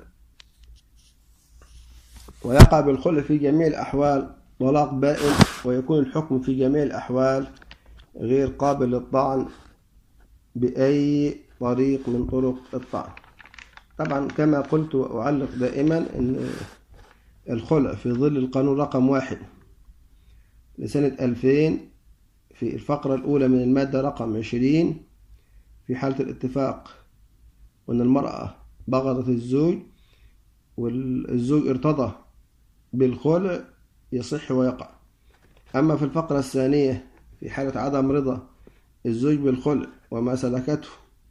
Speaker 1: ويقع بالخلع في جميع الأحوال طلاق بائن، ويكون الحكم في جميع الأحوال غير قابل للطعن بأي طريق من طرق الطعن. طبعا كما قلت وأعلق دائما أن الخلع في ظل القانون رقم واحد لسنة ألفين في الفقرة الأولى من المادة رقم عشرين في حالة الاتفاق وأن المرأة بغضت الزوج والزوج ارتضى بالخلع يصح ويقع. أما في الفقرة الثانية في حالة عدم رضا الزوج بالخلع وما سلكته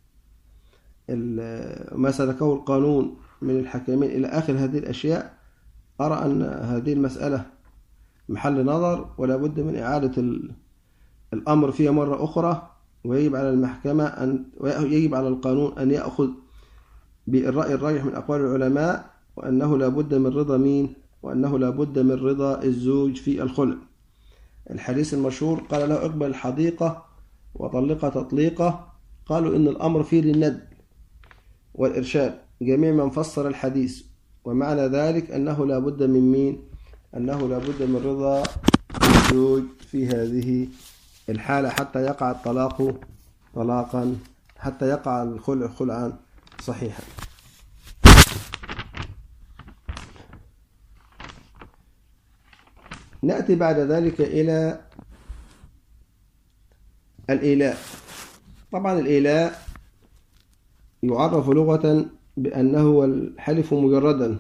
Speaker 1: ما سلكه القانون من الحكمين إلى آخر هذه الأشياء، أرى أن هذه المسألة محل نظر ولا بد من إعادة الأمر فيها مرة أخرى، ويجب على المحكمة أن ويجب على القانون أن يأخذ بالرأي الراجح من أقوال العلماء، وأنه لا بد من رضا مين؟ وأنه لا بد من رضا الزوج في الخلع. الحديث المشهور قال له اقبل الحديقة وطلقها تطليقة، قالوا إن الأمر فيه للندب والإرشاد جميع من فسر الحديث، ومعنى ذلك أنه لا بد من مين؟ أنه لا بد من رضا الزوج في هذه الحالة حتى يقع الطلاق طلاقا حتى يقع الخلع خلعا صحيحا. نأتي بعد ذلك إلى الإيلاء. طبعا الإيلاء يعرف لغة بأنه الحلف مجردا.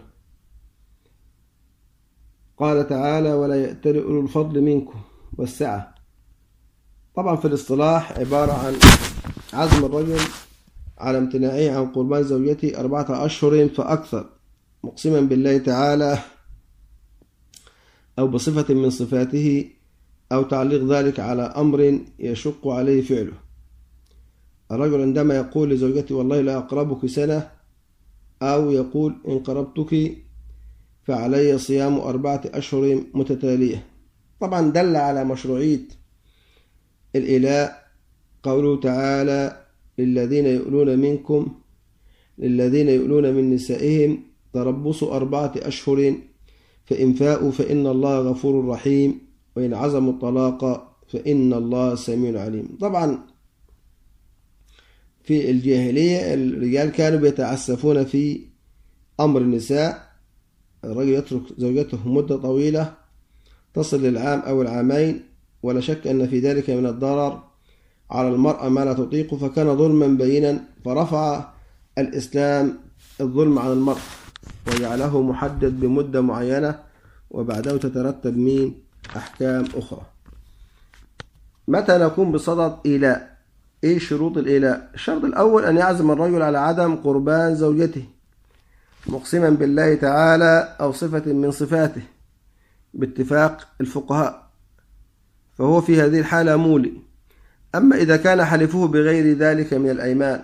Speaker 1: قال تعالى ولا يأتل أولو الفضل منكم والسعة. طبعا في الاصطلاح عبارة عن عزم الرجل على امتناعه عن قربان زوجته أربعة أشهر فأكثر مقسما بالله تعالى أو بصفة من صفاته أو تعليق ذلك على أمر يشق عليه فعله. الرجل عندما يقول لزوجته والله لا أقربك سنة، أو يقول إن قربتك فعلي صيام أربعة أشهر متتالية. طبعا دل على مشروعية الإيلاء قوله تعالى للذين يؤلون منكم للذين يؤلون من نسائهم تربص أربعة أشهر فإن فاءوا فإن الله غفور رحيم وإن عزموا الطلاق فإن الله سميع عليم. طبعا في الجاهلية الرجال كانوا بيتعسفون في أمر النساء، الرجل يترك زوجته مدة طويلة تصل للعام أو العامين، ولا شك أن في ذلك من الضرر على المرأة ما لا تطيق، فكان ظلما بينا، فرفع الإسلام الظلم عن المرأة وجعله محدد بمدة معينة، وبعده تترتب مين أحكام أخرى. متى نكون بصدد إيلاء؟ إيه شروط الإيلاء؟ الشرط الأول أن يعزم الرجل على عدم قربان زوجته مقسما بالله تعالى أو صفة من صفاته باتفاق الفقهاء، فهو في هذه الحالة مولي. أما إذا كان حلفه بغير ذلك من الأيمان،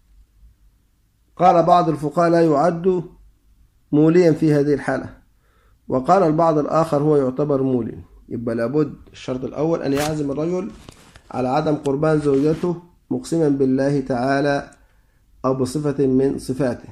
Speaker 1: قال بعض الفقهاء لا يعد موليا في هذه الحالة، وقال البعض الآخر هو يعتبر مولي. يبقى لابد الشرط الأول أن يعزم الرجل على عدم قربان زوجته مقسما بالله تعالى أو بصفة من صفاته.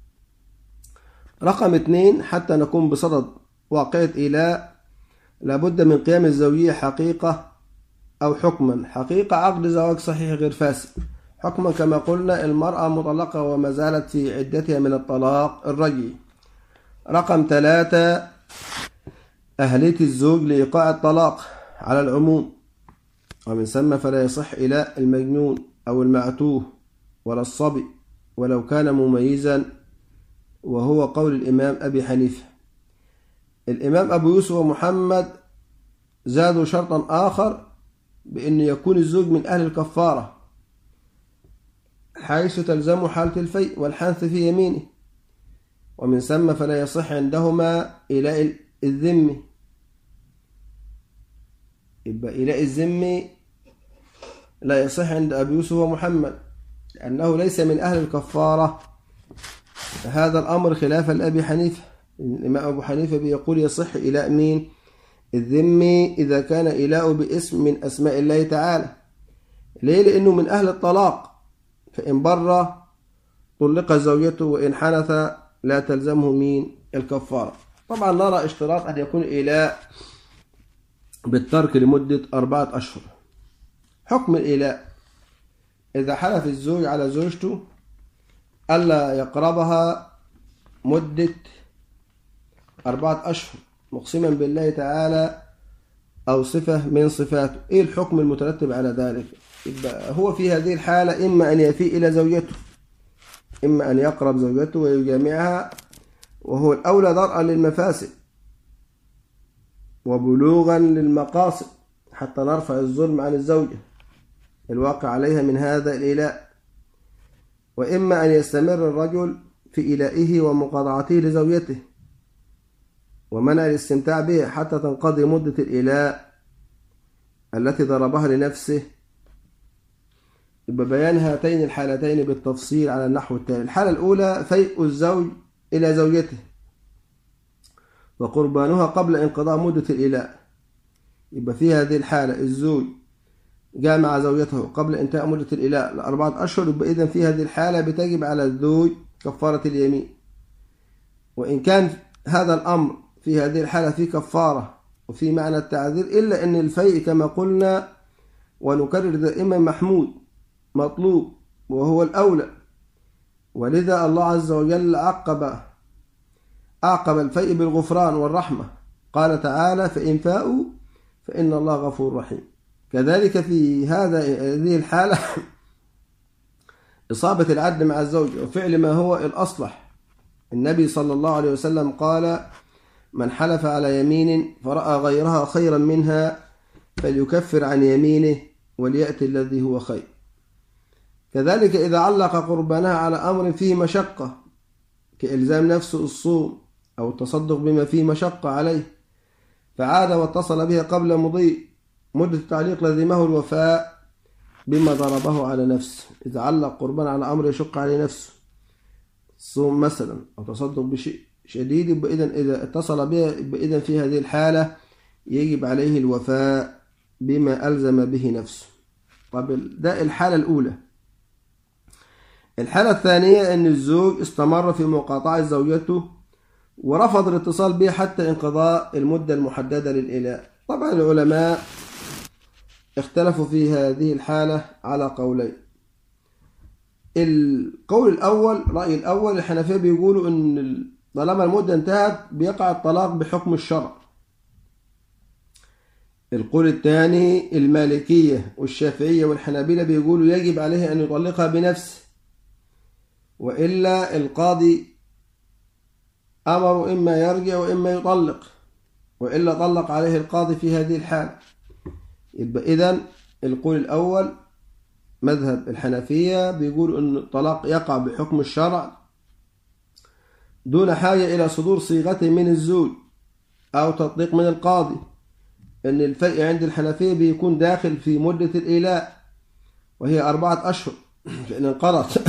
Speaker 1: رقم اثنين، حتى نكون بصدد واقعة إيلاء لابد من قيام الزوجية حقيقة أو حكما. حقيقة عقد زواج صحيح غير فاسد، حكما كما قلنا المرأة مطلقة وما زالت في عدتها من الطلاق الرجعي. رقم ثلاثة، أهلية الزوج لإيقاع الطلاق على العموم، ومن ثم فلا يصح إيلاء المجنون أو المعتوه ولا الصبي ولو كان مميزا، وهو قول الإمام أبي حنيفة. الإمام أبو يوسف ومحمد زادوا شرطا آخر بأن يكون الزوج من أهل الكفارة، حيث تلزم حالة الفيء والحنث في يمينه، ومن ثم فلا يصح عندهما إيلاء الذم. يبقى إيلاء الذم لا يصح عند أبي يوسف ومحمد لأنه ليس من أهل الكفارة. هذا الأمر خلافا لأبي حنيفة. الإمام أبو حنيفة بيقول يصح إيلاء مين؟ الذم إذا كان إيلاء باسم من أسماء الله تعالى. ليه؟ لأنه من أهل الطلاق، فإن بر طلق زوجته وإن حنث لا تلزمه مين؟ الكفارة. طبعا نرى اشتراط أن يكون إيلاء بالترك لمدة أربعة أشهر. حكم الإيلاء: إذا حلف الزوج على زوجته ألا يقربها مدة أربعة أشهر مقسما بالله تعالى أو صفة من صفاته، إيه الحكم المترتب على ذلك؟ يبقى هو في هذه الحالة إما أن يفيء إلى زوجته، إما أن يقرب زوجته ويجامعها، وهو الأولى درءا للمفاسد وبلوغا للمقاصد حتى نرفع الظلم عن الزوجة الواقع عليها من هذا الإيلاء. وإما أن يستمر الرجل في إيلائه ومقاطعته لزوجته ومنع الاستمتاع به حتى تنقضي مدة الإيلاء التي ضربها لنفسه. يبقى بيان هاتين الحالتين بالتفصيل على النحو التالي: الحالة الأولى فيء الزوج إلى زوجته وقربانها قبل انقضاء مدة الإيلاء. يبقى في هذه الحالة الزوج جامع زوجته قبل انتهاء مدة الإيلاء لأربعة أشهر، يبقى إذن في هذه الحالة بتجب على الزوج كفارة اليمين. وإن كان هذا الأمر في هذه الحالة في كفارة وفي معنى التعذير، إلا أن الفيء كما قلنا ونكرر دائما محمود مطلوب وهو الأولى، ولذا الله عز وجل عقب أعقب الفيء بالغفران والرحمة، قال تعالى: فإن فاءوا فإن الله غفور رحيم. كذلك في هذا هذه الحالة إصابة العدل مع الزوج وفعل ما هو الأصلح. النبي صلى الله عليه وسلم قال: من حلف على يمين فرأى غيرها خيرا منها فليكفر عن يمينه وليأتي الذي هو خير. كذلك إذا علق قربانها على أمر فيه مشقة كإلزام نفسه الصوم أو التصدق بما فيه مشقة عليه فعاد واتصل بها قبل مضي مدة التعليق لزمه الوفاء بما ضربه على نفسه. إذا علق قربان على أمر يشق عليه نفسه الصوم مثلا أو تصدق بشيء شديد، يبقى إذن إذا اتصل بها يبقى إذن في هذه الحالة يجب عليه الوفاء بما ألزم به نفسه. طب ده الحالة الأولى. الحالة الثانية أن الزوج استمر في مقاطعة زوجته ورفض الاتصال بها حتى انقضاء المدة المحددة للإيلاء. طبعا العلماء اختلفوا في هذه الحالة على قولين. القول الأول، رأي الأول، الحنفية بيقولوا أن طالما المدة انتهت بيقع الطلاق بحكم الشرع. القول الثاني المالكية والشافعية والحنابلة بيقولوا يجب عليه أن يطلقها بنفسه، وإلا القاضي أمر إما يرجع وإما يطلق، وإلا طلق عليه القاضي في هذه الحالة. يبقى إذن القول الأول مذهب الحنفية بيقول أن الطلاق يقع بحكم الشرع دون حاجة إلى صدور صيغة من الزوج أو تطليق من القاضي. أن الفيء عند الحنفية بيكون داخل في مدة الإيلاء وهي أربعة أشهر، فإن انقضت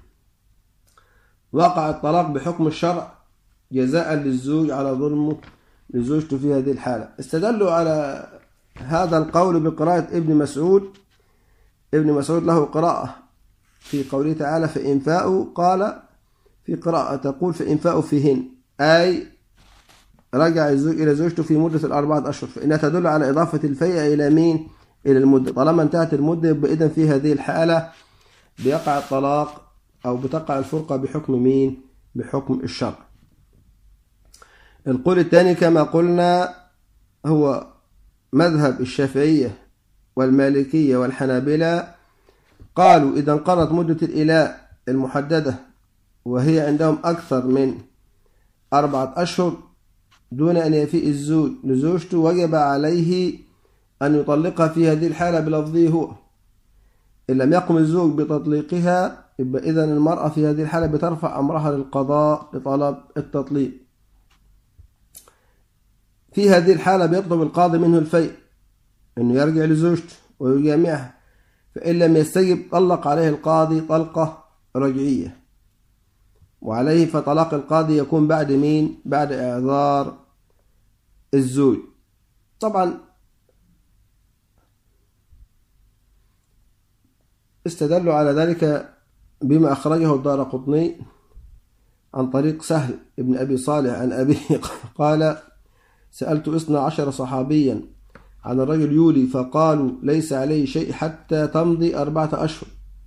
Speaker 1: وقع الطلاق بحكم الشرع جزاء للزوج على ظلمه لزوجته في هذه الحالة. استدلوا على هذا القول بقراءة ابن مسعود. ابن مسعود له قراءة في قوله تعالى: فإن فاءوا، قال في قراءة تقول: فإن فاءوا فيهن، أي رجع الزوج إلى زوجته في مدة الأربعة أشهر، فإنها تدل على إضافة الفيء إلى مين؟ إلى المدة. طالما انتهت المدة يبقى إذن في هذه الحالة بيقع الطلاق أو بتقع الفرقة بحكم مين؟ بحكم الشرع. القول الثاني كما قلنا هو مذهب الشافعية والمالكية والحنابلة، قالوا إذا انقضت مدة الإيلاء المحددة وهي عندهم أكثر من أربعة أشهر دون أن يفيء الزوج لزوجته وجب عليه أن يطلقها في هذه الحالة بلفظه هو. إن لم يقم الزوج بتطليقها يبقى إذن المرأة في هذه الحالة بترفع أمرها للقضاء لطلب التطليق. في هذه الحالة بيطلب القاضي منه الفيء، إنه يرجع لزوجته ويجامعها، فإن لم يستجب طلق عليه القاضي طلقة رجعية، وعليه فطلاق القاضي يكون بعد مين؟ بعد إعذار الزوج. طبعا استدلوا على ذلك بما أخرجه الدارقطني عن طريق سهل ابن أبي صالح عن أبيه قال: سألت اثنا عشر صحابيا عن الرجل يولي فقالوا ليس عليه شيء حتى تمضي أربعة أشهر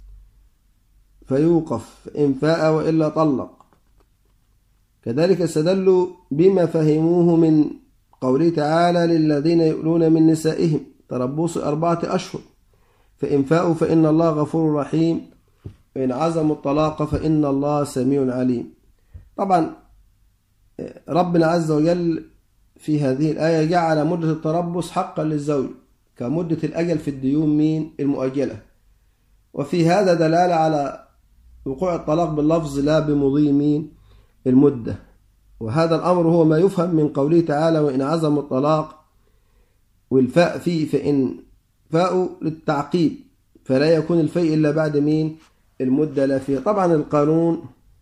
Speaker 1: فيوقف إن فاء وإلا طلق. كذلك استدلوا بما فهموه من قوله تعالى: للذين يؤلون من نسائهم تربص أربعة أشهر فإن فاءوا فإن الله غفور رحيم وإن عزموا الطلاق فإن الله سميع عليم. طبعا ربنا عز وجل في هذه الآية جعل مدة التربص حقا للزوج كمدة الأجل في الديون مين؟ المؤجلة. وفي هذا دلالة على وقوع الطلاق باللفظ لا بمضي مين؟ المدة. وهذا الأمر هو ما يفهم من قوله تعالى: وإن عزموا الطلاق، والفاء فيه فإن فاءوا للتعقيب، فلا يكون الفيء إلا بعد مين؟ المدة لا فيه. طبعا القانون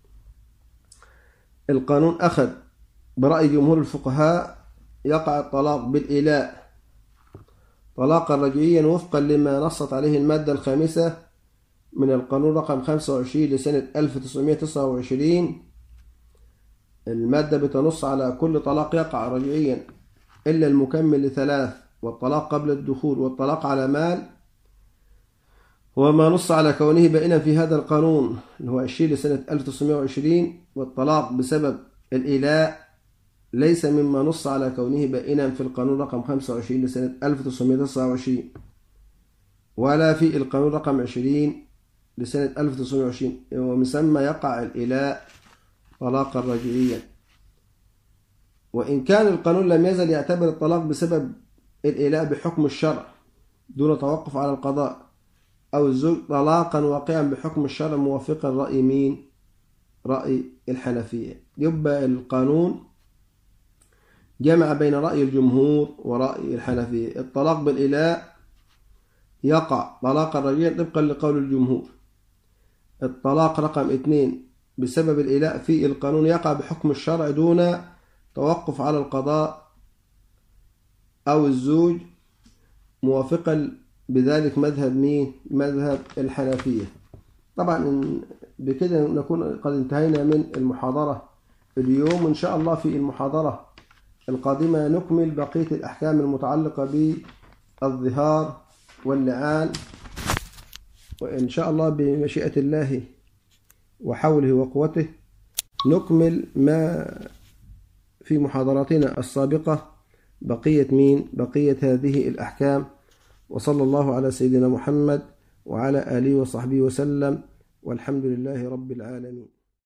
Speaker 1: القانون أخذ برأي جمهور الفقهاء يقع الطلاق بالإيلاء طلاقا رجعيا وفقا لما نصت عليه المادة الخامسة من القانون رقم خمسة وعشرين لسنة ألف وتسعمائة وتسعة وعشرين. المادة بتنص على كل طلاق يقع رجعيا إلا المكمل لثلاث، والطلاق قبل الدخول، والطلاق على مال. وما نص على كونه بائنا في هذا القانون اللي هو عشرين لسنة ألف وتسعمائة وعشرين، والطلاق بسبب الإيلاء ليس مما نص على كونه بائنا في القانون رقم خمسة وعشرين لسنة ألف وتسعمائة وتسعة وعشرين، ولا في القانون رقم عشرين لسنة ألف وتسعمائة وعشرين، ومن ثم يقع الإيلاء طلاقا رجعيا. وإن كان القانون لم يزل يعتبر الطلاق بسبب الإيلاء بحكم الشرع دون توقف على القضاء أو الزوج طلاقا واقعا بحكم الشرع موافقا رأي مين؟ رأي الحنفية. يبقى القانون جمع بين رأي الجمهور ورأي الحنفية. الطلاق بالإيلاء يقع طلاقا رجعيا طبقا لقول الجمهور. الطلاق رقم اثنين بسبب الإيلاء في القانون يقع بحكم الشرع دون توقف على القضاء أو الزوج موافقا بذلك مذهب مين؟ مذهب الحنفية. طبعا بكده نكون قد انتهينا من المحاضرة اليوم. إن شاء الله في المحاضرة القادمة نكمل بقية الأحكام المتعلقة بالظهار واللعان، وإن شاء الله بمشيئة الله وحوله وقوته نكمل ما في محاضراتنا السابقة بقية مين؟ بقية هذه الأحكام. وصلى الله على سيدنا محمد وعلى آله وصحبه وسلم، والحمد لله رب العالمين.